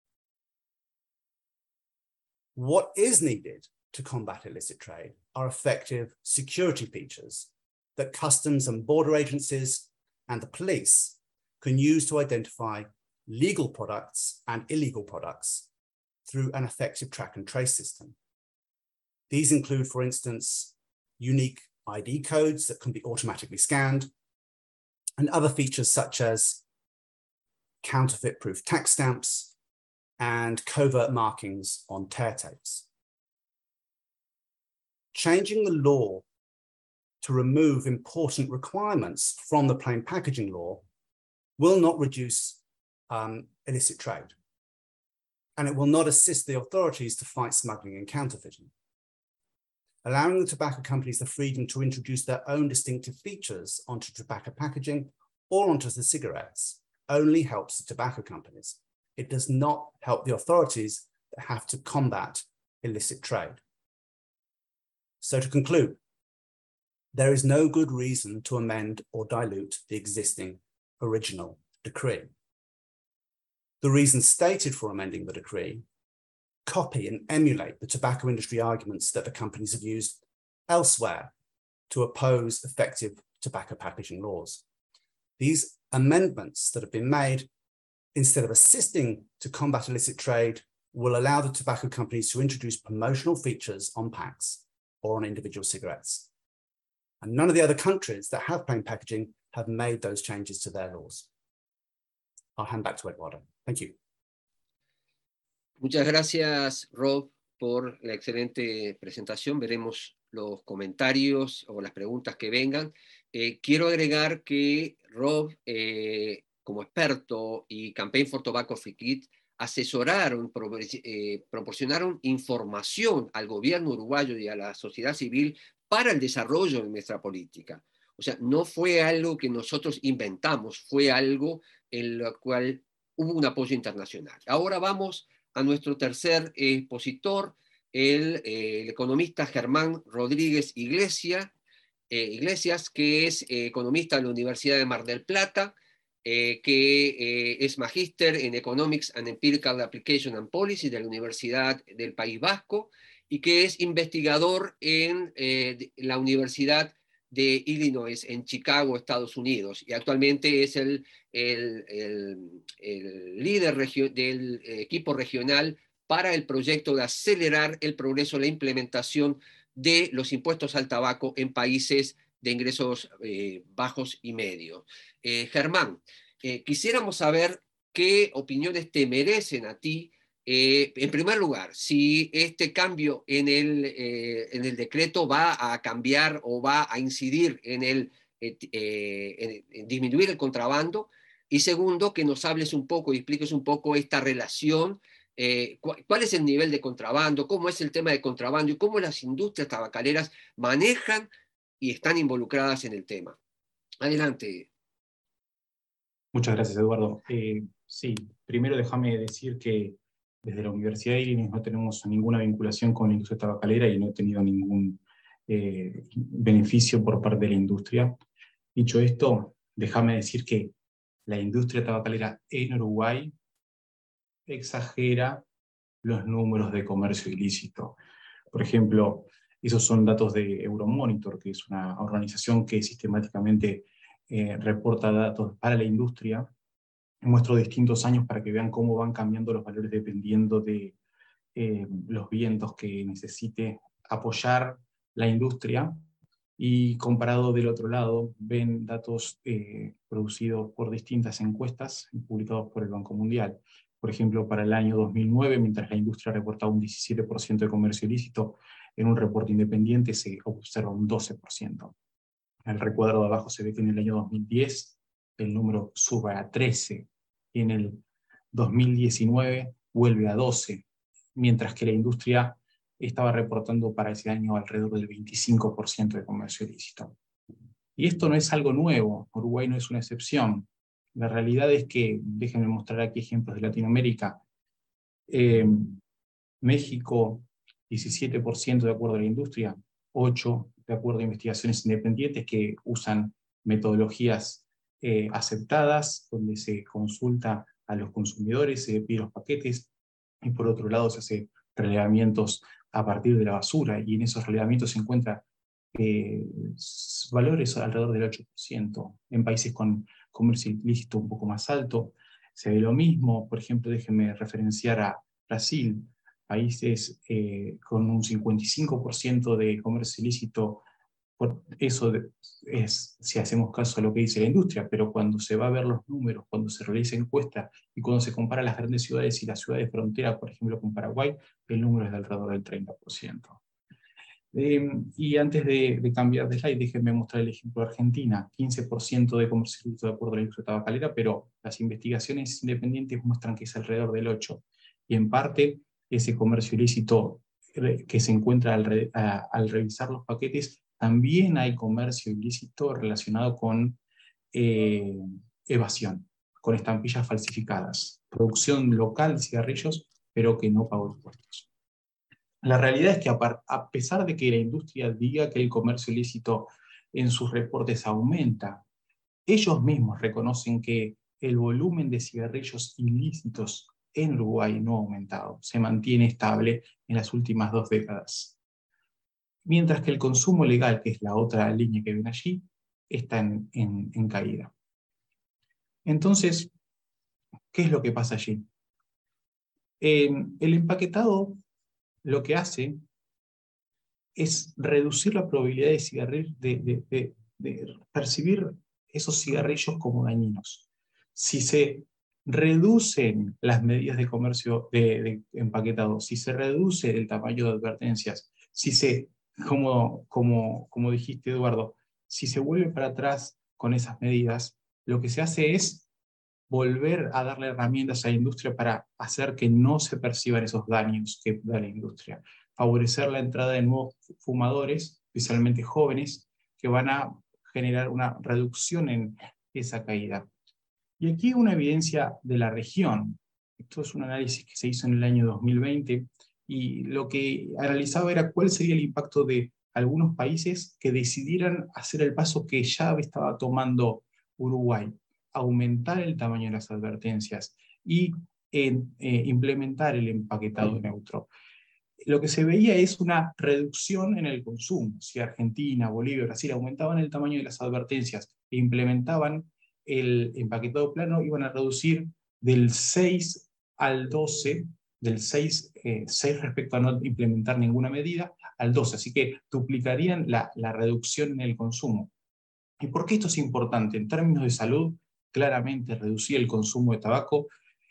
What is needed to combat illicit trade are effective security features that customs and border agencies and the police can use to identify legal products and illegal products through an effective track and trace system. These include, for instance, unique I D codes that can be automatically scanned, and other features such as counterfeit-proof tax stamps and covert markings on tear tapes. Changing the law to remove important requirements from the plain packaging law will not reduce um, illicit trade. And it will not assist the authorities to fight smuggling and counterfeiting. Allowing the tobacco companies the freedom to introduce their own distinctive features onto tobacco packaging or onto the cigarettes only helps the tobacco companies. It does not help the authorities that have to combat illicit trade. So to conclude, there is no good reason to amend or dilute the existing original decree. The reasons stated for amending the decree copy and emulate the tobacco industry arguments that the companies have used elsewhere to oppose effective tobacco packaging laws. These amendments that have been made, instead of assisting to combat illicit trade, will allow the tobacco companies to introduce promotional features on packs or on individual cigarettes. And none of the other countries that have plain packaging have made those changes to their laws. I'll hand back to Eduardo. Thank you. Muchas gracias, Rob, por la excelente presentación. Veremos los comentarios o las preguntas que vengan. Eh, quiero agregar que Rob, eh, como experto, y Campaign for Tobacco Free Kids asesoraron, pro, eh, proporcionaron información al gobierno uruguayo y a la sociedad civil para el desarrollo de nuestra política. O sea, no fue algo que nosotros inventamos, fue algo en lo cual hubo un apoyo internacional. Ahora vamos a nuestro tercer eh, expositor, el, eh, el economista Germán Rodríguez Iglesias, eh, Iglesias, que es eh, economista de la Universidad de Mar del Plata, eh, que eh, es magíster en Economics and Empirical Application and Policy de la Universidad del País Vasco, y que es investigador en eh, la Universidad de Illinois, en Chicago, Estados Unidos, y actualmente es el, el, el, el líder del equipo regional para el proyecto de acelerar el progreso, la implementación de los impuestos al tabaco en países de ingresos eh, bajos y medios. Eh, Germán, eh, quisiéramos saber qué opiniones te merecen a ti. Eh, en primer lugar, si este cambio en el, eh, en el decreto va a cambiar o va a incidir en, el, eh, eh, en, en disminuir el contrabando, y segundo, que nos hables un poco y expliques un poco esta relación, eh, cu cuál es el nivel de contrabando, cómo es el tema de contrabando y cómo las industrias tabacaleras manejan y están involucradas en el tema. Adelante. Muchas gracias, Eduardo. Eh, sí, primero déjame decir que desde la Universidad de Illinois no tenemos ninguna vinculación con la industria tabacalera y no he tenido ningún eh, beneficio por parte de la industria. Dicho esto, déjame decir que la industria tabacalera en Uruguay exagera los números de comercio ilícito. Por ejemplo, esos son datos de Euromonitor, que es una organización que sistemáticamente eh, reporta datos para la industria. Muestro distintos años para que vean cómo van cambiando los valores dependiendo de eh, los vientos que necesite apoyar la industria, y comparado del otro lado ven datos eh, producidos por distintas encuestas publicados por el Banco Mundial. Por ejemplo, para el año dos mil nueve, mientras la industria reportaba un diecisiete por ciento de comercio ilícito, en un reporte independiente se observa un doce por ciento. En el recuadro de abajo se ve que en el año dos mil diez el número sube a trece, y en el dos mil diecinueve vuelve a doce, mientras que la industria estaba reportando para ese año alrededor del veinticinco por ciento de comercio ilícito. Y esto no es algo nuevo, Uruguay no es una excepción. La realidad es que, déjenme mostrar aquí ejemplos de Latinoamérica, eh, México, diecisiete por ciento de acuerdo a la industria, ocho por ciento de acuerdo a investigaciones independientes que usan metodologías Eh, aceptadas, donde se consulta a los consumidores, se pide los paquetes, y por otro lado se hace relevamientos a partir de la basura, y en esos relevamientos se encuentran eh, valores alrededor del ocho por ciento. En países con comercio ilícito un poco más alto se ve lo mismo. Por ejemplo, déjenme referenciar a Brasil, países eh, con un cincuenta y cinco por ciento de comercio ilícito. Eso es si hacemos caso a lo que dice la industria, pero cuando se va a ver los números, cuando se realiza encuesta y cuando se compara las grandes ciudades y las ciudades de frontera, por ejemplo con Paraguay, el número es de alrededor del treinta por ciento. Eh, y antes de, de cambiar de slide, déjenme mostrar el ejemplo de Argentina. quince por ciento de comercio ilícito de acuerdo a la industria tabacalera, pero las investigaciones independientes muestran que es alrededor del ocho por ciento. Y en parte, ese comercio ilícito que se encuentra al, re, a, al revisar los paquetes, también hay comercio ilícito relacionado con eh, evasión, con estampillas falsificadas, producción local de cigarrillos, pero que no pagó impuestos. La realidad es que a pesar de que la industria diga que el comercio ilícito en sus reportes aumenta, ellos mismos reconocen que el volumen de cigarrillos ilícitos en Uruguay no ha aumentado, se mantiene estable en las últimas dos décadas. Mientras que el consumo legal, que es la otra línea que ven allí, está en, en, en caída. Entonces, ¿qué es lo que pasa allí? Eh, el empaquetado lo que hace es reducir la probabilidad de, cigarrillo, de, de, de, de percibir esos cigarrillos como dañinos. Si se reducen las medidas de comercio de, de empaquetado, si se reduce el tamaño de advertencias, si se, como, como, como dijiste Eduardo, si se vuelve para atrás con esas medidas, lo que se hace es volver a darle herramientas a la industria para hacer que no se perciban esos daños que da la industria. Favorecer la entrada de nuevos fumadores, especialmente jóvenes, que van a generar una reducción en esa caída. Y aquí una evidencia de la región. Esto es un análisis que se hizo en el año dos mil veinte, y lo que analizaba era cuál sería el impacto de algunos países que decidieran hacer el paso que ya estaba tomando Uruguay, aumentar el tamaño de las advertencias y en, eh, implementar el empaquetado neutro. Lo que se veía es una reducción en el consumo. Si Argentina, Bolivia, Brasil aumentaban el tamaño de las advertencias e implementaban el empaquetado plano, iban a reducir del seis al doce, del seis, eh, seis respecto a no implementar ninguna medida, al doce. Así que duplicarían la, la reducción en el consumo. ¿Y por qué esto es importante? En términos de salud, claramente reducir el consumo de tabaco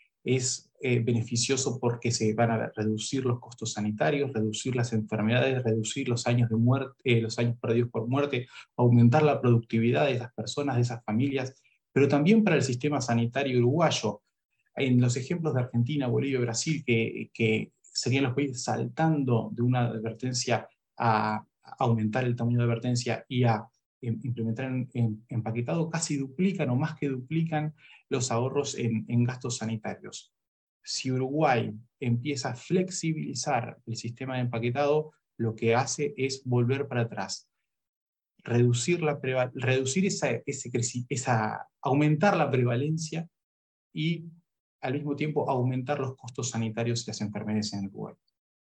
es eh, beneficioso porque se van a reducir los costos sanitarios, reducir las enfermedades, reducir los años, de muerte, eh, los años perdidos por muerte, aumentar la productividad de esas personas, de esas familias, pero también para el sistema sanitario uruguayo. En los ejemplos de Argentina, Bolivia y Brasil, que, que serían los países saltando de una advertencia a, a aumentar el tamaño de advertencia y a implementar en, en, empaquetado, casi duplican o más que duplican los ahorros en, en gastos sanitarios. Si Uruguay empieza a flexibilizar el sistema de empaquetado, lo que hace es volver para atrás, reducir, la reducir esa, ese esa, aumentar la prevalencia y al mismo tiempo aumentar los costos sanitarios y las enfermedades en Uruguay.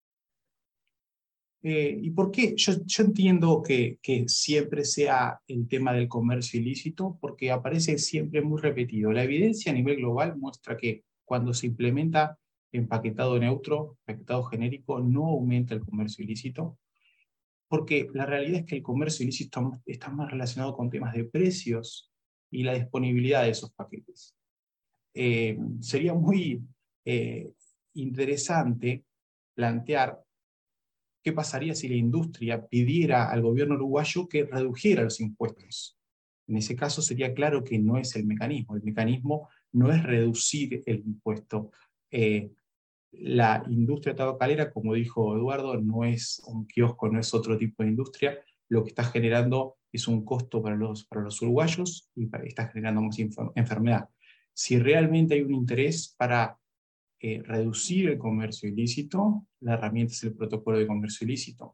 Eh, ¿Y por qué? Yo, yo entiendo que, que siempre sea el tema del comercio ilícito, porque aparece siempre muy repetido. La evidencia a nivel global muestra que cuando se implementa empaquetado neutro, empaquetado genérico, no aumenta el comercio ilícito, porque la realidad es que el comercio ilícito está más relacionado con temas de precios y la disponibilidad de esos paquetes. Eh, sería muy eh, interesante plantear qué pasaría si la industria pidiera al gobierno uruguayo que redujera los impuestos. En ese caso sería claro que no es el mecanismo. El mecanismo no es reducir el impuesto. Eh, la industria tabacalera, como dijo Eduardo, no es un kiosco, no es otro tipo de industria. Lo que está generando es un costo para los, para los uruguayos y para, está generando más enfermedad. Si realmente hay un interés para Eh, reducir el comercio ilícito, la herramienta es el protocolo de comercio ilícito.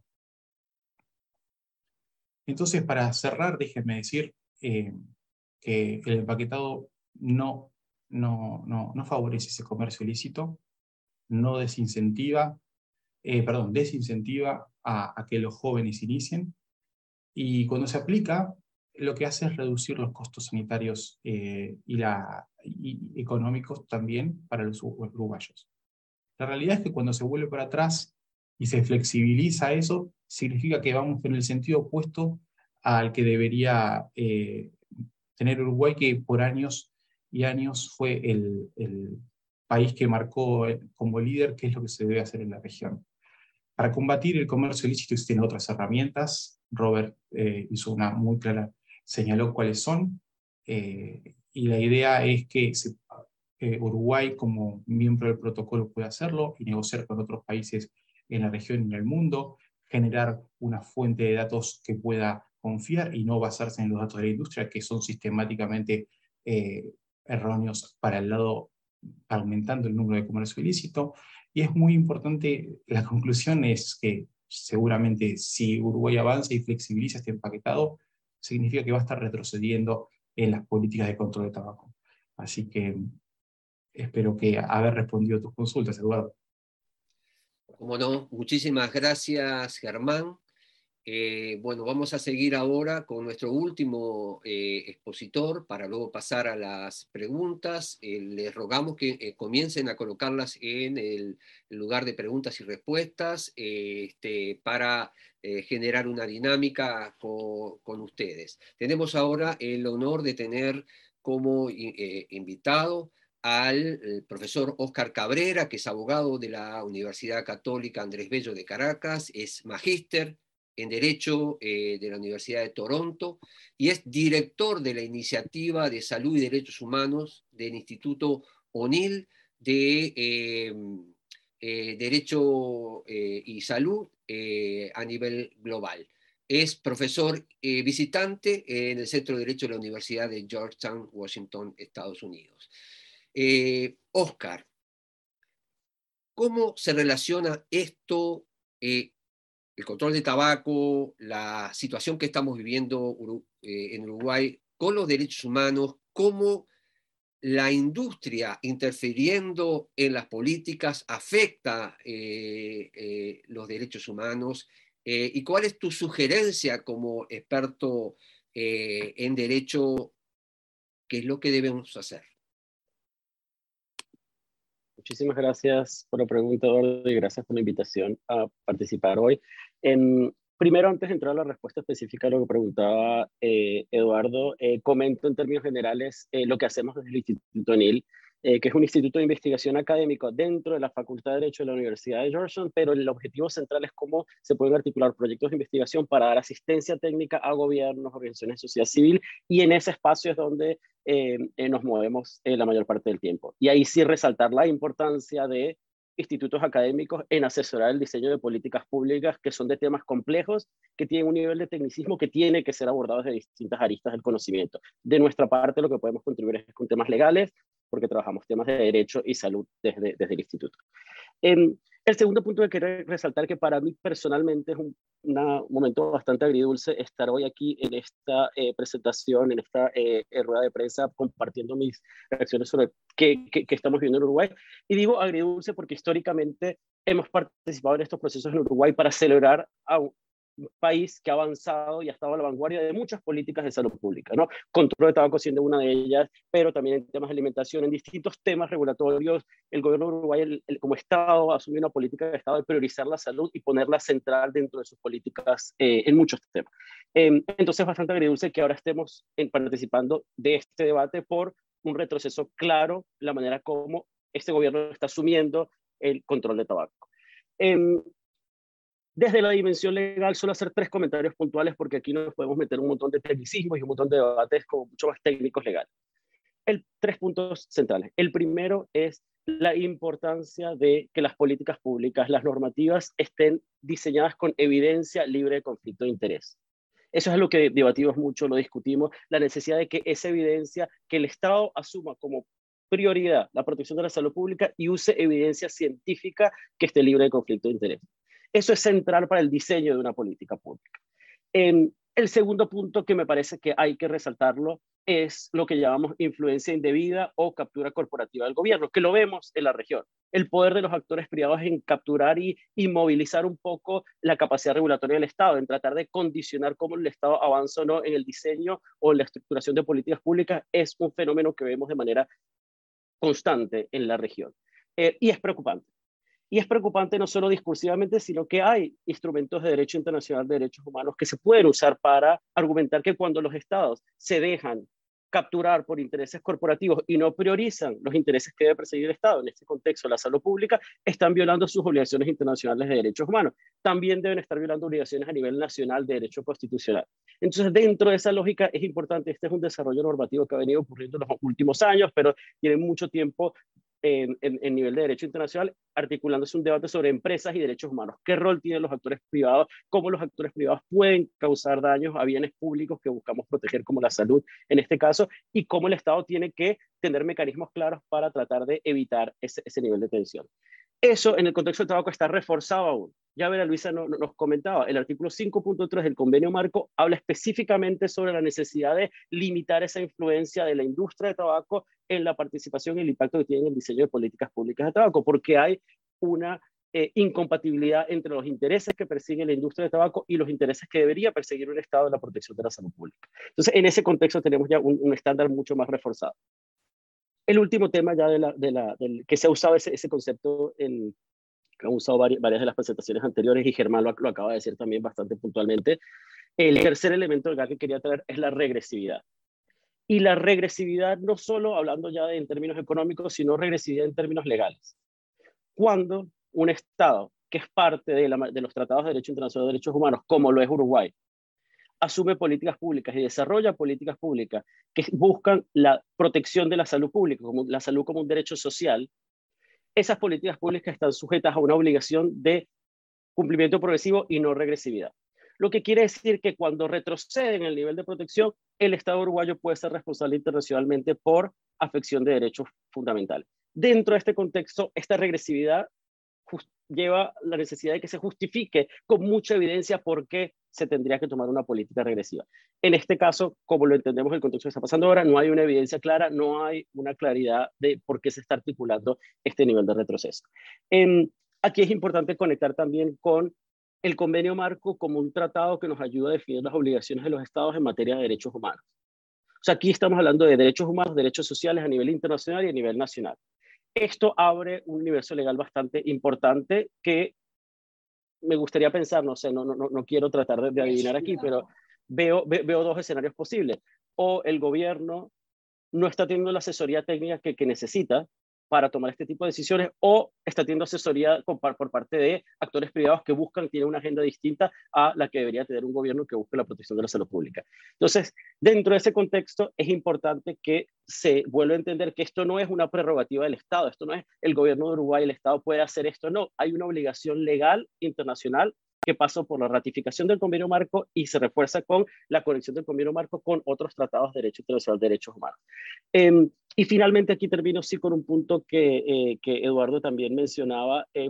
Entonces, para cerrar, déjenme decir eh, que el empaquetado no, no, no, no favorece ese comercio ilícito, no desincentiva, eh, perdón, desincentiva a, a que los jóvenes inicien, y cuando se aplica, lo que hace es reducir los costos sanitarios eh, y, la, y económicos también para los uruguayos. La realidad es que cuando se vuelve para atrás y se flexibiliza eso, significa que vamos en el sentido opuesto al que debería eh, tener Uruguay, que por años y años fue el, el país que marcó como líder qué es lo que se debe hacer en la región. para combatir el comercio ilícito existen otras herramientas. Robert eh, hizo una muy clara, señaló cuáles son, eh, y la idea es que se, eh, Uruguay como miembro del protocolo puede hacerlo y negociar con otros países en la región y en el mundo, generar una fuente de datos que pueda confiar y no basarse en los datos de la industria, que son sistemáticamente eh, erróneos para el lado, aumentando el número de comercio ilícito. Y es muy importante, la conclusión es que seguramente si Uruguay avanza y flexibiliza este empaquetado, significa que va a estar retrocediendo en las políticas de control de tabaco. Así que espero que haber respondido a tus consultas, Eduardo. Como no, muchísimas gracias, Germán. Eh, bueno, vamos a seguir ahora con nuestro último eh, expositor para luego pasar a las preguntas. Eh, les rogamos que eh, comiencen a colocarlas en el, el lugar de preguntas y respuestas eh, este, para eh, generar una dinámica con, con ustedes. Tenemos ahora el honor de tener como eh, invitado al profesor Óscar Cabrera, que es abogado de la Universidad Católica Andrés Bello de Caracas, es magíster en Derecho eh, de la Universidad de Toronto y es director de la Iniciativa de Salud y Derechos Humanos del Instituto O'Neill de eh, eh, Derecho eh, y Salud eh, a nivel global. Es profesor eh, visitante en el Centro de Derecho de la Universidad de Georgetown, Washington, Estados Unidos. Eh, Óscar, ¿cómo se relaciona esto, eh, el control de tabaco, la situación que estamos viviendo eh, en Uruguay con los derechos humanos, cómo la industria interfiriendo en las políticas afecta eh, eh, los derechos humanos? Eh, ¿Y cuál es tu sugerencia como experto eh, en derecho? ¿Qué es lo que debemos hacer? Muchísimas gracias por la pregunta, Eduardo, y gracias por la invitación a participar hoy. En, primero, antes de entrar a la respuesta específica a lo que preguntaba eh, Eduardo, eh, comento en términos generales eh, lo que hacemos desde el Instituto O'Neill, eh, que es un instituto de investigación académico dentro de la Facultad de Derecho de la Universidad de Georgetown, pero el objetivo central es cómo se pueden articular proyectos de investigación para dar asistencia técnica a gobiernos, organizaciones de sociedad civil, y en ese espacio es donde eh, eh, nos movemos eh, la mayor parte del tiempo. Y ahí sí resaltar la importancia de institutos académicos en asesorar el diseño de políticas públicas que son de temas complejos, que tienen un nivel de tecnicismo que tiene que ser abordado desde distintas aristas del conocimiento. De nuestra parte, lo que podemos contribuir es con temas legales, porque trabajamos temas de derecho y salud desde, desde el instituto. Eh, el segundo punto que quiero resaltar, que para mí personalmente es un una, un momento bastante agridulce estar hoy aquí en esta eh, presentación, en esta eh, rueda de prensa, compartiendo mis reacciones sobre qué, qué, qué estamos viendo en Uruguay. Y digo agridulce porque históricamente hemos participado en estos procesos en Uruguay para celebrar a un país que ha avanzado y ha estado a la vanguardia de muchas políticas de salud pública, ¿no? Control de tabaco siendo una de ellas, pero también en temas de alimentación, en distintos temas regulatorios. El gobierno de Uruguay, el, el, como Estado, asumió una política de Estado de priorizar la salud y ponerla central dentro de sus políticas eh, en muchos temas. Eh, entonces es bastante agridulce que ahora estemos en, participando de este debate por un retroceso claro, la manera como este gobierno está asumiendo el control de tabaco. Eh, Desde la dimensión legal, solo hacer tres comentarios puntuales porque aquí nos podemos meter un montón de tecnicismos y un montón de debates como mucho más técnicos legales. El, tres puntos centrales. El primero es la importancia de que las políticas públicas, las normativas, estén diseñadas con evidencia libre de conflicto de interés. Eso es lo que debatimos mucho, lo discutimos, la necesidad de que esa evidencia, que el Estado asuma como prioridad la protección de la salud pública y use evidencia científica que esté libre de conflicto de interés. Eso es central para el diseño de una política pública. Eh, el segundo punto que me parece que hay que resaltarlo es lo que llamamos influencia indebida o captura corporativa del gobierno, que lo vemos en la región. El poder de los actores privados en capturar y inmovilizar un poco la capacidad regulatoria del Estado, en tratar de condicionar cómo el Estado avanza o no en el diseño o en la estructuración de políticas públicas, es un fenómeno que vemos de manera constante en la región. Eh, y es preocupante. Y es preocupante no solo discursivamente, sino que hay instrumentos de derecho internacional de derechos humanos que se pueden usar para argumentar que cuando los estados se dejan capturar por intereses corporativos y no priorizan los intereses que debe perseguir el Estado, en este contexto la salud pública, están violando sus obligaciones internacionales de derechos humanos. También deben estar violando obligaciones a nivel nacional de derecho constitucional. Entonces, dentro de esa lógica es importante, este es un desarrollo normativo que ha venido ocurriendo en los últimos años, pero tiene mucho tiempo en, en, en nivel de derecho internacional, articulándose un debate sobre empresas y derechos humanos. ¿Qué rol tienen los actores privados? ¿Cómo los actores privados pueden causar daños a bienes públicos que buscamos proteger, como la salud en este caso? Y cómo el Estado tiene que tener mecanismos claros para tratar de evitar ese, ese nivel de tensión. Eso en el contexto del tabaco está reforzado aún. Ya Vera Luisa no, no, nos comentaba, el artículo cinco punto tres del convenio marco habla específicamente sobre la necesidad de limitar esa influencia de la industria de tabaco en la participación y el impacto que tiene en el diseño de políticas públicas de tabaco, porque hay una eh, incompatibilidad entre los intereses que persigue la industria de tabaco y los intereses que debería perseguir un Estado en la protección de la salud pública. Entonces, en ese contexto tenemos ya un, un estándar mucho más reforzado. El último tema ya de la, de la, del, que se ha usado ese, ese concepto en, que han usado varias, varias de las presentaciones anteriores y Germán lo, lo acaba de decir también bastante puntualmente. El tercer elemento del que quería traer es la regresividad. Y la regresividad no solo hablando ya de, en términos económicos, sino regresividad en términos legales. Cuando un Estado que es parte de, la, de los tratados de derecho internacional de derechos humanos, como lo es Uruguay, asume políticas públicas y desarrolla políticas públicas que buscan la protección de la salud pública, como la salud como un derecho social, esas políticas públicas están sujetas a una obligación de cumplimiento progresivo y no regresividad. Lo que quiere decir que cuando retroceden el nivel de protección, el Estado uruguayo puede ser responsable internacionalmente por afección de derechos fundamentales. Dentro de este contexto, esta regresividad lleva la necesidad de que se justifique con mucha evidencia por qué se tendría que tomar una política regresiva. En este caso, como lo entendemos en el contexto que está pasando ahora, no hay una evidencia clara, no hay una claridad de por qué se está articulando este nivel de retroceso. Eh, aquí es importante conectar también con el convenio marco como un tratado que nos ayuda a definir las obligaciones de los estados en materia de derechos humanos. O sea, aquí estamos hablando de derechos humanos, derechos sociales a nivel internacional y a nivel nacional. Esto abre un universo legal bastante importante que me gustaría pensar, no sé, no, no, no quiero tratar de, de adivinar aquí, pero veo, ve, veo dos escenarios posibles. O el gobierno no está teniendo la asesoría técnica que, que necesita para tomar este tipo de decisiones, o está teniendo asesoría por, por parte de actores privados que buscan, tienen una agenda distinta a la que debería tener un gobierno que busque la protección de la salud pública. Entonces, dentro de ese contexto, es importante que se vuelva a entender que esto no es una prerrogativa del Estado, esto no es el gobierno de Uruguay, el Estado puede hacer esto, no, hay una obligación legal internacional que pasó por la ratificación del convenio marco y se refuerza con la conexión del convenio marco con otros tratados de derecho internacional de derechos humanos. Eh, y finalmente aquí termino sí con un punto que, eh, que Eduardo también mencionaba. Eh,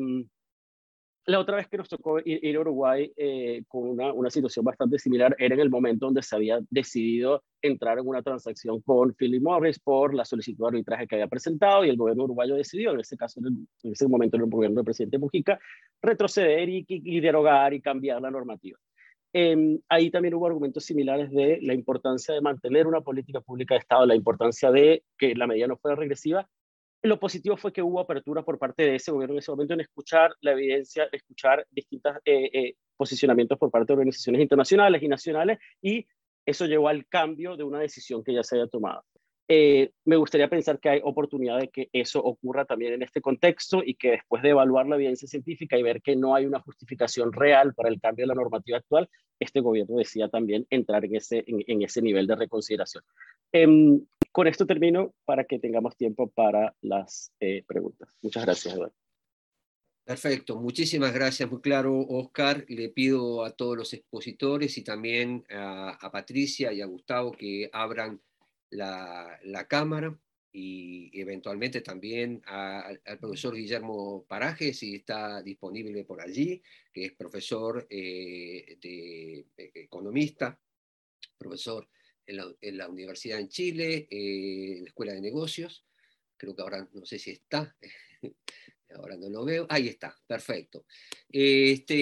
la otra vez que nos tocó ir, ir a Uruguay eh, con una, una situación bastante similar era en el momento donde se había decidido entrar en una transacción con Philip Morris por la solicitud de arbitraje que había presentado y el gobierno uruguayo decidió, en ese caso, en ese momento en el gobierno del presidente Mujica, retroceder y, y, y derogar y cambiar la normativa. Eh, ahí también hubo argumentos similares de la importancia de mantener una política pública de Estado, la importancia de que la medida no fuera regresiva. Lo positivo fue que hubo apertura por parte de ese gobierno en ese momento en escuchar la evidencia, escuchar distintos eh, eh, posicionamientos por parte de organizaciones internacionales y nacionales, y eso llevó al cambio de una decisión que ya se había tomado. Eh, me gustaría pensar que hay oportunidad de que eso ocurra también en este contexto y que después de evaluar la evidencia científica y ver que no hay una justificación real para el cambio de la normativa actual, este gobierno decida también entrar en ese, en, en ese nivel de reconsideración. Eh, con esto termino para que tengamos tiempo para las eh, preguntas. Muchas gracias, Eduardo. Perfecto, muchísimas gracias, muy claro, Oscar. Le pido a todos los expositores y también a, a Patricia y a Gustavo que abran La, la cámara y eventualmente también a, al profesor Guillermo Paraje, si está disponible por allí, que es profesor eh, de, de economista, profesor en la, en la Universidad en Chile, eh, en la Escuela de Negocios. Creo que ahora no sé si está, ahora no lo veo, ahí está, perfecto. Este,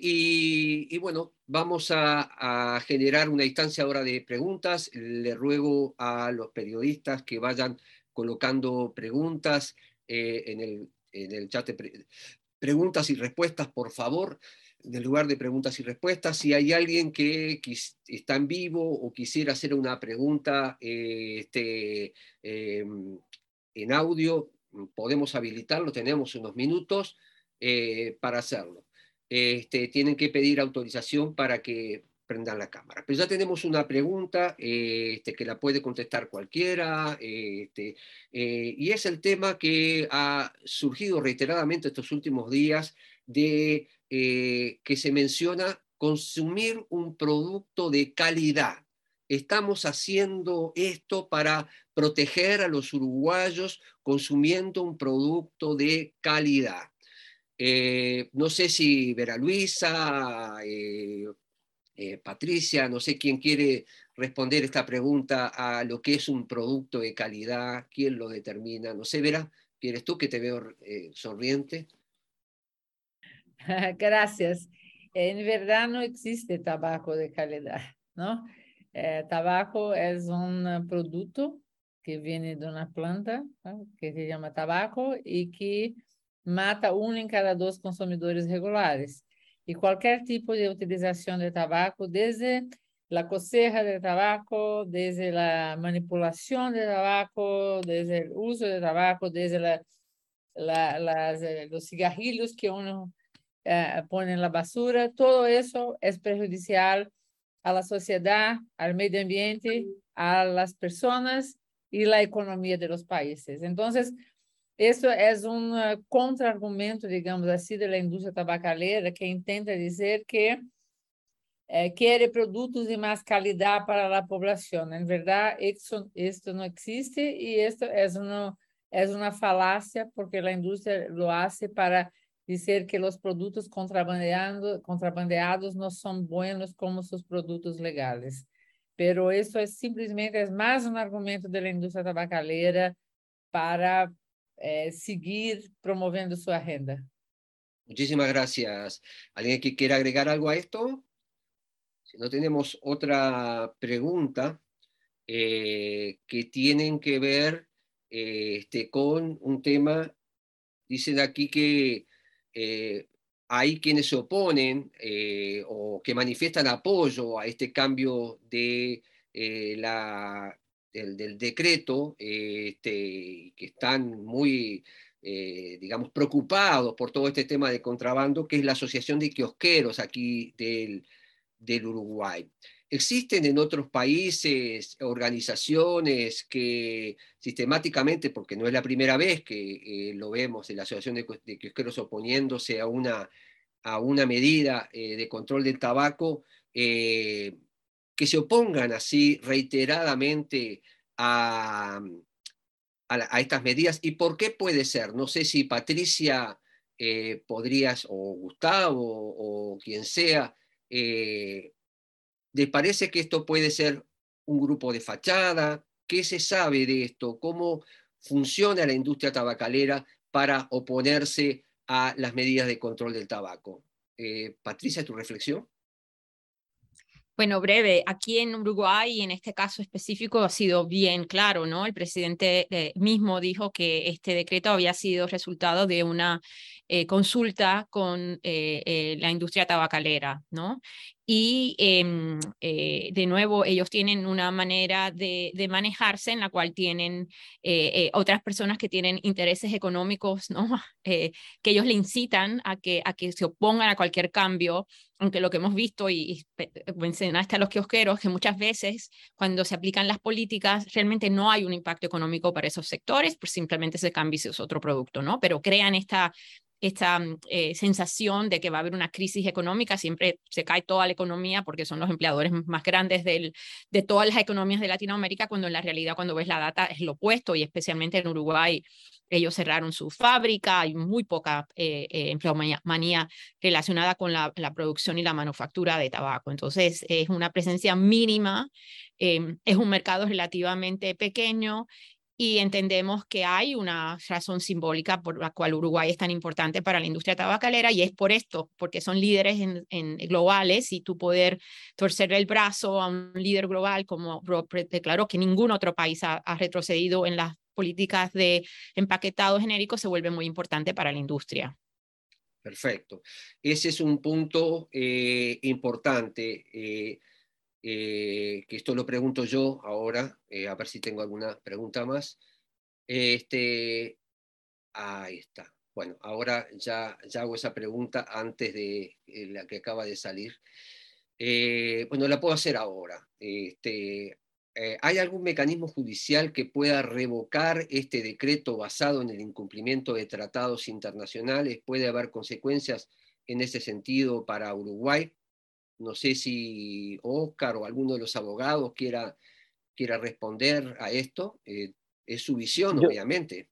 y, y bueno, vamos a, a generar una instancia ahora de preguntas. Le ruego a los periodistas que vayan colocando preguntas eh, en, el, en el chat de pre preguntas y respuestas, por favor. del lugar de preguntas y respuestas. Si hay alguien que está en vivo o quisiera hacer una pregunta eh, este, eh, en audio, podemos habilitarlo, tenemos unos minutos eh, para hacerlo. Este, tienen que pedir autorización para que prendan la cámara. Pero ya tenemos una pregunta eh, este, que la puede contestar cualquiera, eh, este, eh, y es el tema que ha surgido reiteradamente estos últimos días de eh, que se menciona consumir un producto de calidad. Estamos haciendo esto para proteger a los uruguayos consumiendo un producto de calidad. Eh, no sé si Vera Luisa, eh, eh, Patricia, no sé quién quiere responder esta pregunta a lo que es un producto de calidad, quién lo determina. No sé, Vera, ¿quieres tú que te veo eh, sonriente? Gracias. En verdad no existe tabaco de calidad, ¿no? Eh, tabaco es un producto que viene de una planta, ¿no?, que se llama tabaco y que mata uno en cada dos consumidores regulares. Y cualquier tipo de utilización de tabaco, desde la cosecha de tabaco, desde la manipulación de tabaco, desde el uso de tabaco, desde la, la, las, los cigarrillos que uno eh, pone en la basura, todo eso es perjudicial a la sociedad, al medio ambiente, a las personas y la economía de los países. Entonces, eso es un uh, contraargumento, digamos así, de la industria tabacalera que intenta dizer que eh, quiere productos de más calidad para la población. En verdad, esto, esto no existe y esto es una, es una falacia porque la industria lo hace para dizer que los productos contrabandeados, contrabandeados no son buenos como sus productos legales. Pero eso es simplemente es más un argumento de la industria tabacalera para Eh, seguir promoviendo su agenda. Muchísimas gracias. ¿Alguien que quiera agregar algo a esto? Si no, tenemos otra pregunta eh, que tienen que ver eh, este, con un tema. Dicen aquí que eh, hay quienes se oponen eh, o que manifiestan apoyo a este cambio de eh, la... Del, del decreto, eh, este, que están muy, eh, digamos, preocupados por todo este tema de contrabando, que es la Asociación de Kiosqueros aquí del, del Uruguay. Existen en otros países organizaciones que sistemáticamente, porque no es la primera vez que eh, lo vemos en la Asociación de, de Kiosqueros oponiéndose a una, a una medida eh, de control del tabaco, eh, que se opongan así reiteradamente a, a, la, a estas medidas. ¿Y por qué puede ser? No sé si Patricia eh, podrías, o Gustavo, o quien sea, eh, ¿les parece que esto puede ser un grupo de fachada? ¿Qué se sabe de esto? ¿Cómo funciona la industria tabacalera para oponerse a las medidas de control del tabaco? Eh, Patricia, ¿tu reflexión? Bueno, breve, aquí en Uruguay, y en este caso específico, ha sido bien claro, ¿no? El presidente eh, mismo dijo que este decreto había sido resultado de una eh, consulta con eh, eh, la industria tabacalera, ¿no? Y eh, eh, de nuevo, ellos tienen una manera de, de manejarse en la cual tienen eh, eh, otras personas que tienen intereses económicos, ¿no? Eh, que ellos le incitan a que, a que se opongan a cualquier cambio, aunque lo que hemos visto, y, y mencionaste a los kiosqueros, que muchas veces cuando se aplican las políticas realmente no hay un impacto económico para esos sectores, pues simplemente se cambia y se usa otro producto, ¿no? Pero crean esta... esta eh, sensación de que va a haber una crisis económica, siempre se cae toda la economía porque son los empleadores más grandes del, de todas las economías de Latinoamérica, cuando en la realidad cuando ves la data es lo opuesto, y especialmente en Uruguay ellos cerraron su fábrica, hay muy poca eh, eh, empleomanía relacionada con la, la producción y la manufactura de tabaco, entonces es una presencia mínima, eh, es un mercado relativamente pequeño, y entendemos que hay una razón simbólica por la cual Uruguay es tan importante para la industria tabacalera, y es por esto, porque son líderes en, en globales, y tú poder torcerle el brazo a un líder global, como Rob declaró que ningún otro país ha, ha retrocedido en las políticas de empaquetado genérico, se vuelve muy importante para la industria. Perfecto. Ese es un punto eh, importante, eh, eh, que esto lo pregunto yo ahora, eh, a ver si tengo alguna pregunta más. Este, ahí está. Bueno, ahora ya, ya hago esa pregunta antes de eh, la que acaba de salir. Eh, bueno, la puedo hacer ahora. Este, eh, ¿hay algún mecanismo judicial que pueda revocar este decreto basado en el incumplimiento de tratados internacionales? ¿Puede haber consecuencias en ese sentido para Uruguay? No sé si Óscar o alguno de los abogados quiera, quiera responder a esto. Eh, es su visión, Yo, obviamente.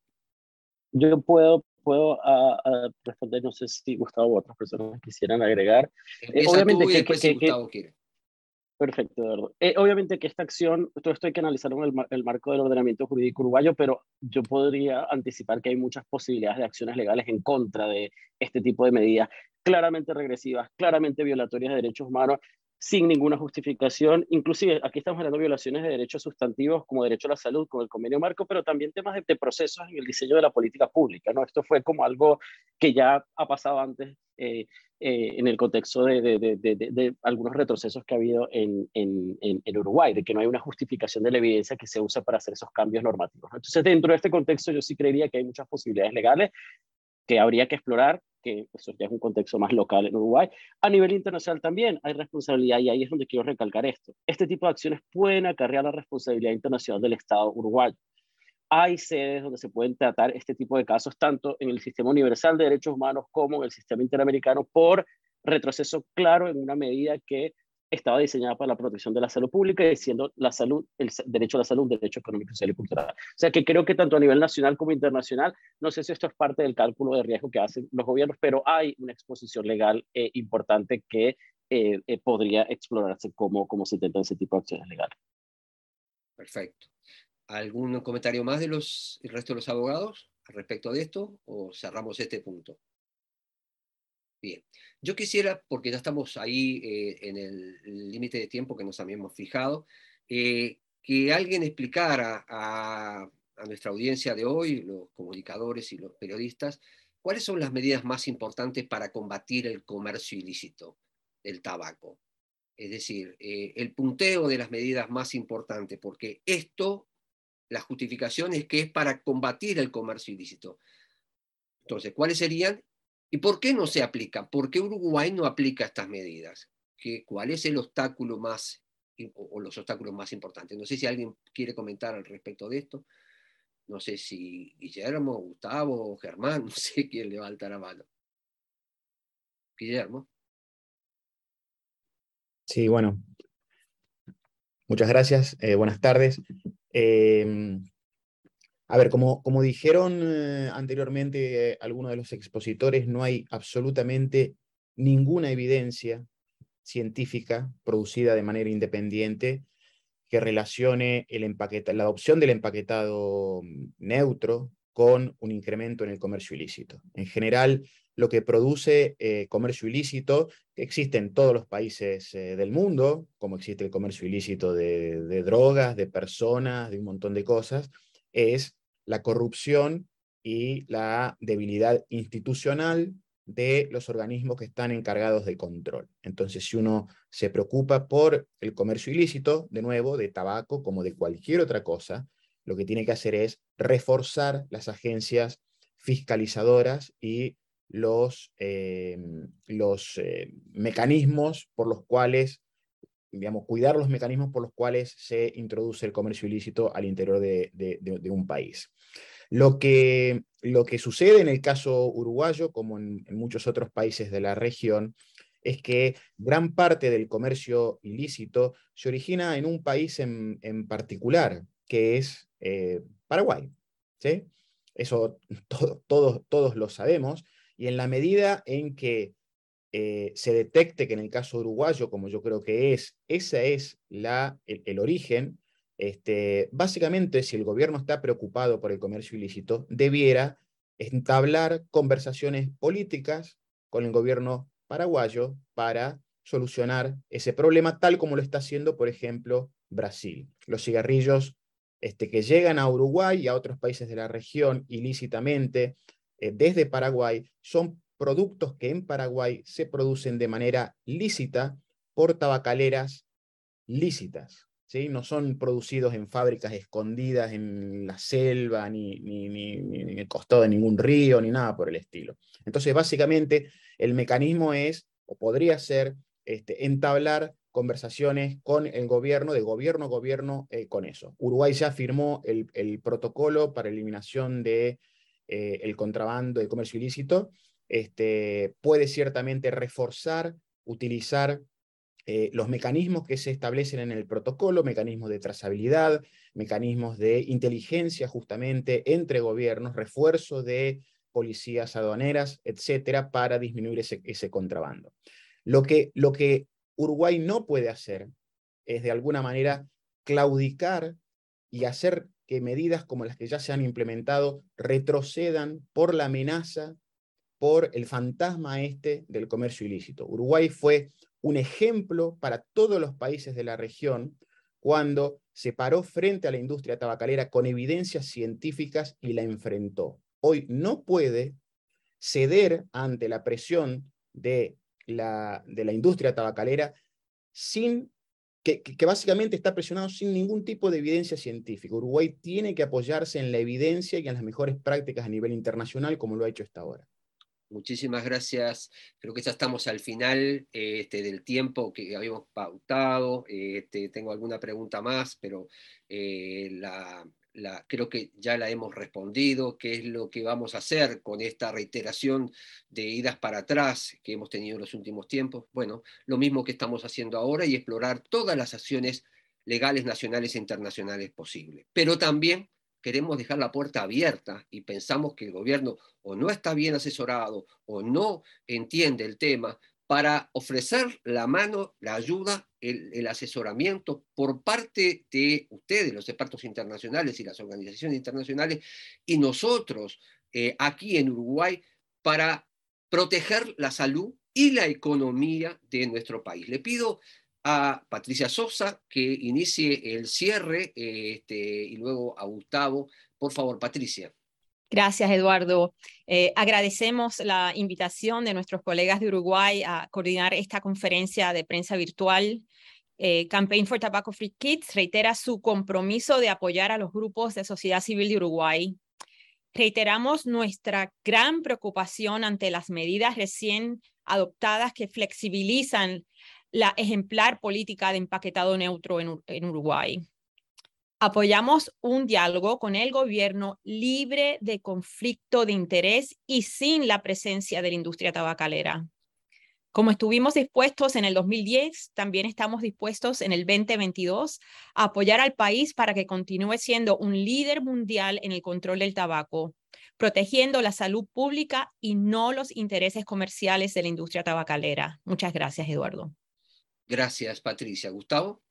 yo puedo, puedo uh, uh, responder, no sé si Gustavo u otras personas quisieran agregar. Eh, Empieza obviamente tú y que, después que, si que, Gustavo quiere. Perfecto, Eduardo. Eh, obviamente que esta acción, todo esto hay que analizarlo en el, mar- el marco del ordenamiento jurídico uruguayo, pero yo podría anticipar que hay muchas posibilidades de acciones legales en contra de este tipo de medidas, claramente regresivas, claramente violatorias de derechos humanos, sin ninguna justificación. Inclusive aquí estamos hablando de violaciones de derechos sustantivos como derecho a la salud, con el convenio marco, pero también temas de, de procesos en el diseño de la política pública, ¿no? Esto fue como algo que ya ha pasado antes. Eh, Eh, en el contexto de, de, de, de, de algunos retrocesos que ha habido en, en, en Uruguay, de que no hay una justificación de la evidencia que se usa para hacer esos cambios normativos. Entonces, dentro de este contexto, yo sí creería que hay muchas posibilidades legales que habría que explorar, que eso ya es un contexto más local en Uruguay. A nivel internacional también hay responsabilidad, y ahí es donde quiero recalcar esto. Este tipo de acciones pueden acarrear la responsabilidad internacional del Estado uruguayo. Hay sedes donde se pueden tratar este tipo de casos, tanto en el Sistema Universal de Derechos Humanos como en el Sistema Interamericano, por retroceso claro en una medida que estaba diseñada para la protección de la salud pública, y siendo la salud, el derecho a la salud, un derecho económico, social y cultural. O sea que creo que tanto a nivel nacional como internacional, no sé si esto es parte del cálculo de riesgo que hacen los gobiernos, pero hay una exposición legal eh, importante que eh, eh, podría explorarse cómo, cómo se intentan ese tipo de acciones legales. Perfecto. ¿Algún comentario más de los, el resto de los abogados respecto de esto o cerramos este punto? Bien. Yo quisiera, porque ya estamos ahí eh, en el límite de tiempo que nos habíamos fijado, eh, que alguien explicara a, a nuestra audiencia de hoy, los comunicadores y los periodistas, cuáles son las medidas más importantes para combatir el comercio ilícito del tabaco. Es decir, eh, el punteo de las medidas más importantes, porque esto, la justificación es que es para combatir el comercio ilícito. Entonces, ¿cuáles serían? ¿Y por qué no se aplica? ¿Por qué Uruguay no aplica estas medidas? ¿Qué, ¿Cuál es el obstáculo más, o, o los obstáculos más importantes? No sé si alguien quiere comentar al respecto de esto. No sé si Guillermo, Gustavo, Germán, no sé quién levanta la mano. Guillermo. Sí, bueno. Muchas gracias. Eh, buenas tardes. Eh, a ver, como, como dijeron eh, anteriormente eh, algunos de los expositores, no hay absolutamente ninguna evidencia científica producida de manera independiente que relacione el empaqueta, la adopción del empaquetado neutro con un incremento en el comercio ilícito. En general, lo que produce eh, comercio ilícito, que existe en todos los países eh, del mundo, como existe el comercio ilícito de, de drogas, de personas, de un montón de cosas, es la corrupción y la debilidad institucional de los organismos que están encargados de control. Entonces, si uno se preocupa por el comercio ilícito, de nuevo, de tabaco como de cualquier otra cosa, lo que tiene que hacer es reforzar las agencias fiscalizadoras y los, eh, los eh, mecanismos por los cuales, digamos, cuidar los mecanismos por los cuales se introduce el comercio ilícito al interior de, de, de, de un país. Lo que, lo que sucede en el caso uruguayo, como en, en muchos otros países de la región, es que gran parte del comercio ilícito se origina en un país en, en particular, que es eh, Paraguay. ¿Sí? Eso to, todos, todos lo sabemos, y en la medida en que eh, se detecte que en el caso uruguayo, como yo creo que es, ese es la, el, el origen, este, básicamente si el gobierno está preocupado por el comercio ilícito, debiera entablar conversaciones políticas con el gobierno paraguayo para solucionar ese problema, tal como lo está haciendo, por ejemplo, Brasil. Los cigarrillos este, que llegan a Uruguay y a otros países de la región ilícitamente, eh, desde Paraguay, son productos que en Paraguay se producen de manera lícita por tabacaleras lícitas, ¿sí? No son producidos en fábricas escondidas en la selva, ni, ni, ni, ni en el costado de ningún río, ni nada por el estilo. Entonces, básicamente, el mecanismo es, o podría ser, este, entablar conversaciones con el gobierno, de gobierno a gobierno, eh, con eso. Uruguay ya firmó el, el protocolo para eliminación de eh, el contrabando, el comercio ilícito. Este, puede ciertamente reforzar, utilizar eh, los mecanismos que se establecen en el protocolo, mecanismos de trazabilidad, mecanismos de inteligencia justamente entre gobiernos, refuerzo de policías aduaneras, etcétera, para disminuir ese, ese contrabando. Lo que, lo que Uruguay no puede hacer es de alguna manera claudicar y hacer que medidas como las que ya se han implementado retrocedan por la amenaza, por el fantasma este del comercio ilícito. Uruguay fue un ejemplo para todos los países de la región cuando se paró frente a la industria tabacalera con evidencias científicas y la enfrentó. Hoy no puede ceder ante la presión de la, de la industria tabacalera sin, que, que básicamente está presionado sin ningún tipo de evidencia científica. Uruguay tiene que apoyarse en la evidencia y en las mejores prácticas a nivel internacional, como lo ha hecho hasta ahora. Muchísimas gracias. Creo que ya estamos al final eh, este, del tiempo que habíamos pautado. Eh, este, tengo alguna pregunta más, pero eh, la, la, creo que ya la hemos respondido. ¿Qué es lo que vamos a hacer con esta reiteración de idas para atrás que hemos tenido en los últimos tiempos? Bueno, lo mismo que estamos haciendo ahora y explorar todas las acciones legales nacionales e internacionales posibles. Pero también queremos dejar la puerta abierta y pensamos que el gobierno o no está bien asesorado o no entiende el tema para ofrecer la mano, la ayuda, el, el asesoramiento por parte de ustedes, los expertos internacionales y las organizaciones internacionales, y nosotros eh, aquí en Uruguay para proteger la salud y la economía de nuestro país. Le pido a Patricia Sosa que inicie el cierre eh, este, y luego a Gustavo. Por favor, Patricia. Gracias, Eduardo. Eh, agradecemos la invitación de nuestros colegas de Uruguay a coordinar esta conferencia de prensa virtual. Eh, Campaign for Tobacco Free Kids reitera su compromiso de apoyar a los grupos de sociedad civil de Uruguay. Reiteramos nuestra gran preocupación ante las medidas recién adoptadas que flexibilizan la ejemplar política de empaquetado neutro en, en Uruguay. Apoyamos un diálogo con el gobierno libre de conflicto de interés y sin la presencia de la industria tabacalera. Como estuvimos dispuestos en el dos mil diez, también estamos dispuestos en el veinte veintidós a apoyar al país para que continúe siendo un líder mundial en el control del tabaco, protegiendo la salud pública y no los intereses comerciales de la industria tabacalera. Muchas gracias, Eduardo. Gracias, Patricia. Gustavo.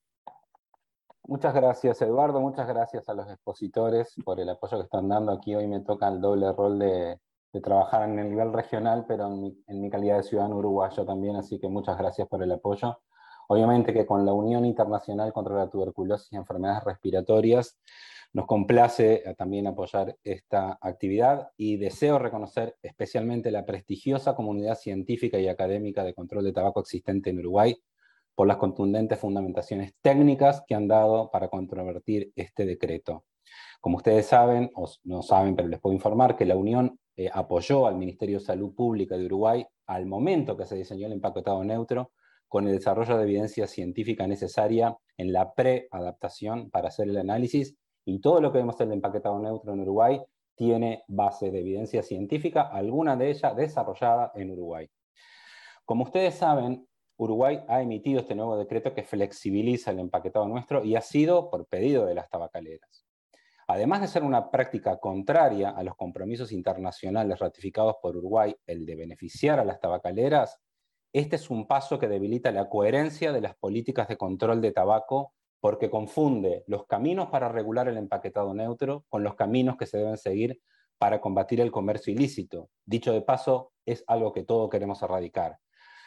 Muchas gracias, Eduardo. Muchas gracias a los expositores por el apoyo que están dando. Aquí hoy me toca el doble rol de, de trabajar en el nivel regional, pero en mi, en mi calidad de ciudadano uruguayo también, así que muchas gracias por el apoyo. Obviamente que con la Unión Internacional contra la Tuberculosis y Enfermedades Respiratorias nos complace también apoyar esta actividad y deseo reconocer especialmente la prestigiosa comunidad científica y académica de control de tabaco existente en Uruguay, por las contundentes fundamentaciones técnicas que han dado para controvertir este decreto. Como ustedes saben, o no saben, pero les puedo informar que la Unión eh, apoyó al Ministerio de Salud Pública de Uruguay al momento que se diseñó el empaquetado neutro, con el desarrollo de evidencia científica necesaria en la pre-adaptación para hacer el análisis, y todo lo que vemos en el empaquetado neutro en Uruguay tiene base de evidencia científica, alguna de ellas desarrollada en Uruguay. Como ustedes saben, Uruguay ha emitido este nuevo decreto que flexibiliza el empaquetado nuestro y ha sido por pedido de las tabacaleras. Además de ser una práctica contraria a los compromisos internacionales ratificados por Uruguay, el de beneficiar a las tabacaleras, este es un paso que debilita la coherencia de las políticas de control de tabaco porque confunde los caminos para regular el empaquetado neutro con los caminos que se deben seguir para combatir el comercio ilícito. Dicho de paso, es algo que todos queremos erradicar.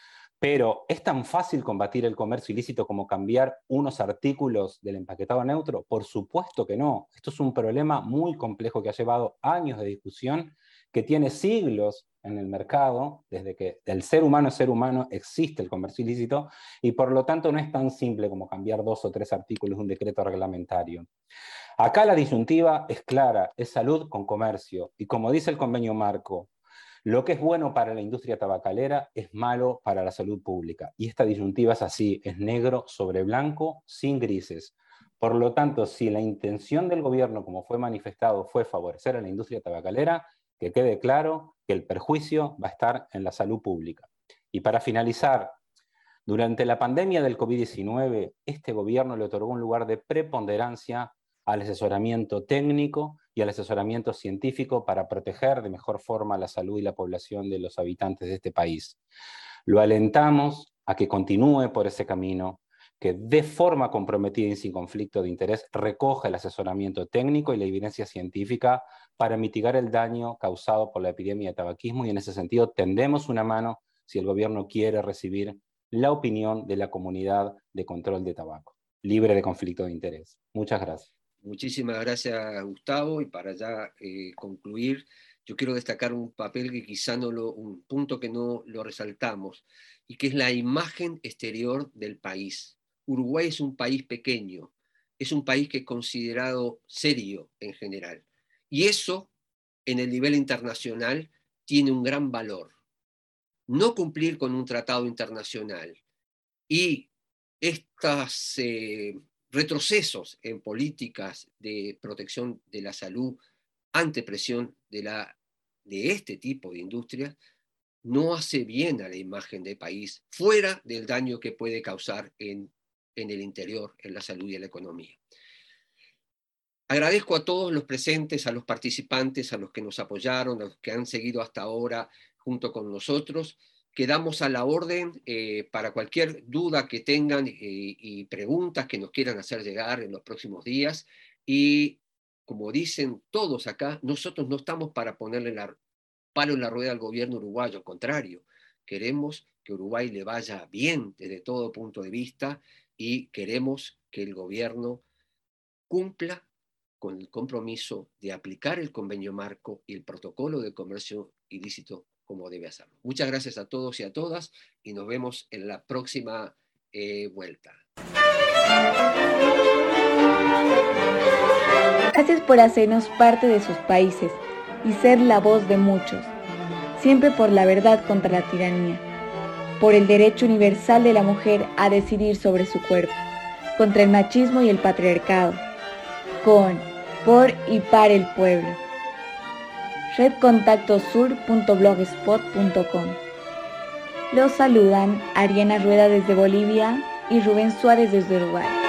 Pero ¿es tan fácil combatir el comercio ilícito como cambiar unos artículos del empaquetado neutro? Por supuesto que no. Esto es un problema muy complejo que ha llevado años de discusión, que tiene siglos en el mercado, desde que del ser humano a ser humano existe el comercio ilícito, y por lo tanto no es tan simple como cambiar dos o tres artículos de un decreto reglamentario. Acá la disyuntiva es clara, es salud con comercio, y como dice el convenio marco, lo que es bueno para la industria tabacalera es malo para la salud pública. Y esta disyuntiva es así, es negro sobre blanco, sin grises. Por lo tanto, si la intención del gobierno, como fue manifestado, fue favorecer a la industria tabacalera, que quede claro que el perjuicio va a estar en la salud pública. Y para finalizar, durante la pandemia del COVID diecinueve, este gobierno le otorgó un lugar de preponderancia al asesoramiento técnico y al asesoramiento científico para proteger de mejor forma la salud y la población de los habitantes de este país. Lo alentamos a que continúe por ese camino, que de forma comprometida y sin conflicto de interés recoja el asesoramiento técnico y la evidencia científica para mitigar el daño causado por la epidemia de tabaquismo, y en ese sentido tendemos una mano si el gobierno quiere recibir la opinión de la comunidad de control de tabaco, libre de conflicto de interés. Muchas gracias. Muchísimas gracias, Gustavo, y para ya eh, concluir, yo quiero destacar un papel que quizá no lo, un punto que no lo resaltamos, y que es la imagen exterior del país. Uruguay es un país pequeño, es un país que es considerado serio en general, y eso en el nivel internacional tiene un gran valor. No cumplir con un tratado internacional y estas eh, retrocesos en políticas de protección de la salud ante presión de, la, de este tipo de industria no hace bien a la imagen del país, fuera del daño que puede causar en, en el interior, en la salud y en la economía. Agradezco a todos los presentes, a los participantes, a los que nos apoyaron, a los que han seguido hasta ahora junto con nosotros. Quedamos a la orden eh, para cualquier duda que tengan eh, y preguntas que nos quieran hacer llegar en los próximos días. Y como dicen todos acá, nosotros no estamos para ponerle la, palo en la rueda al gobierno uruguayo, al contrario, queremos que Uruguay le vaya bien desde todo punto de vista y queremos que el gobierno cumpla con el compromiso de aplicar el convenio marco y el protocolo de comercio ilícito como debe hacerlo. Muchas gracias a todos y a todas y nos vemos en la próxima eh, vuelta. Gracias por hacernos parte de sus países y ser la voz de muchos, siempre por la verdad contra la tiranía, por el derecho universal de la mujer a decidir sobre su cuerpo, contra el machismo y el patriarcado, con, por y para el pueblo. red contacto sur punto blogspot punto com. Los saludan Ariana Rueda desde Bolivia y Rubén Suárez desde Uruguay.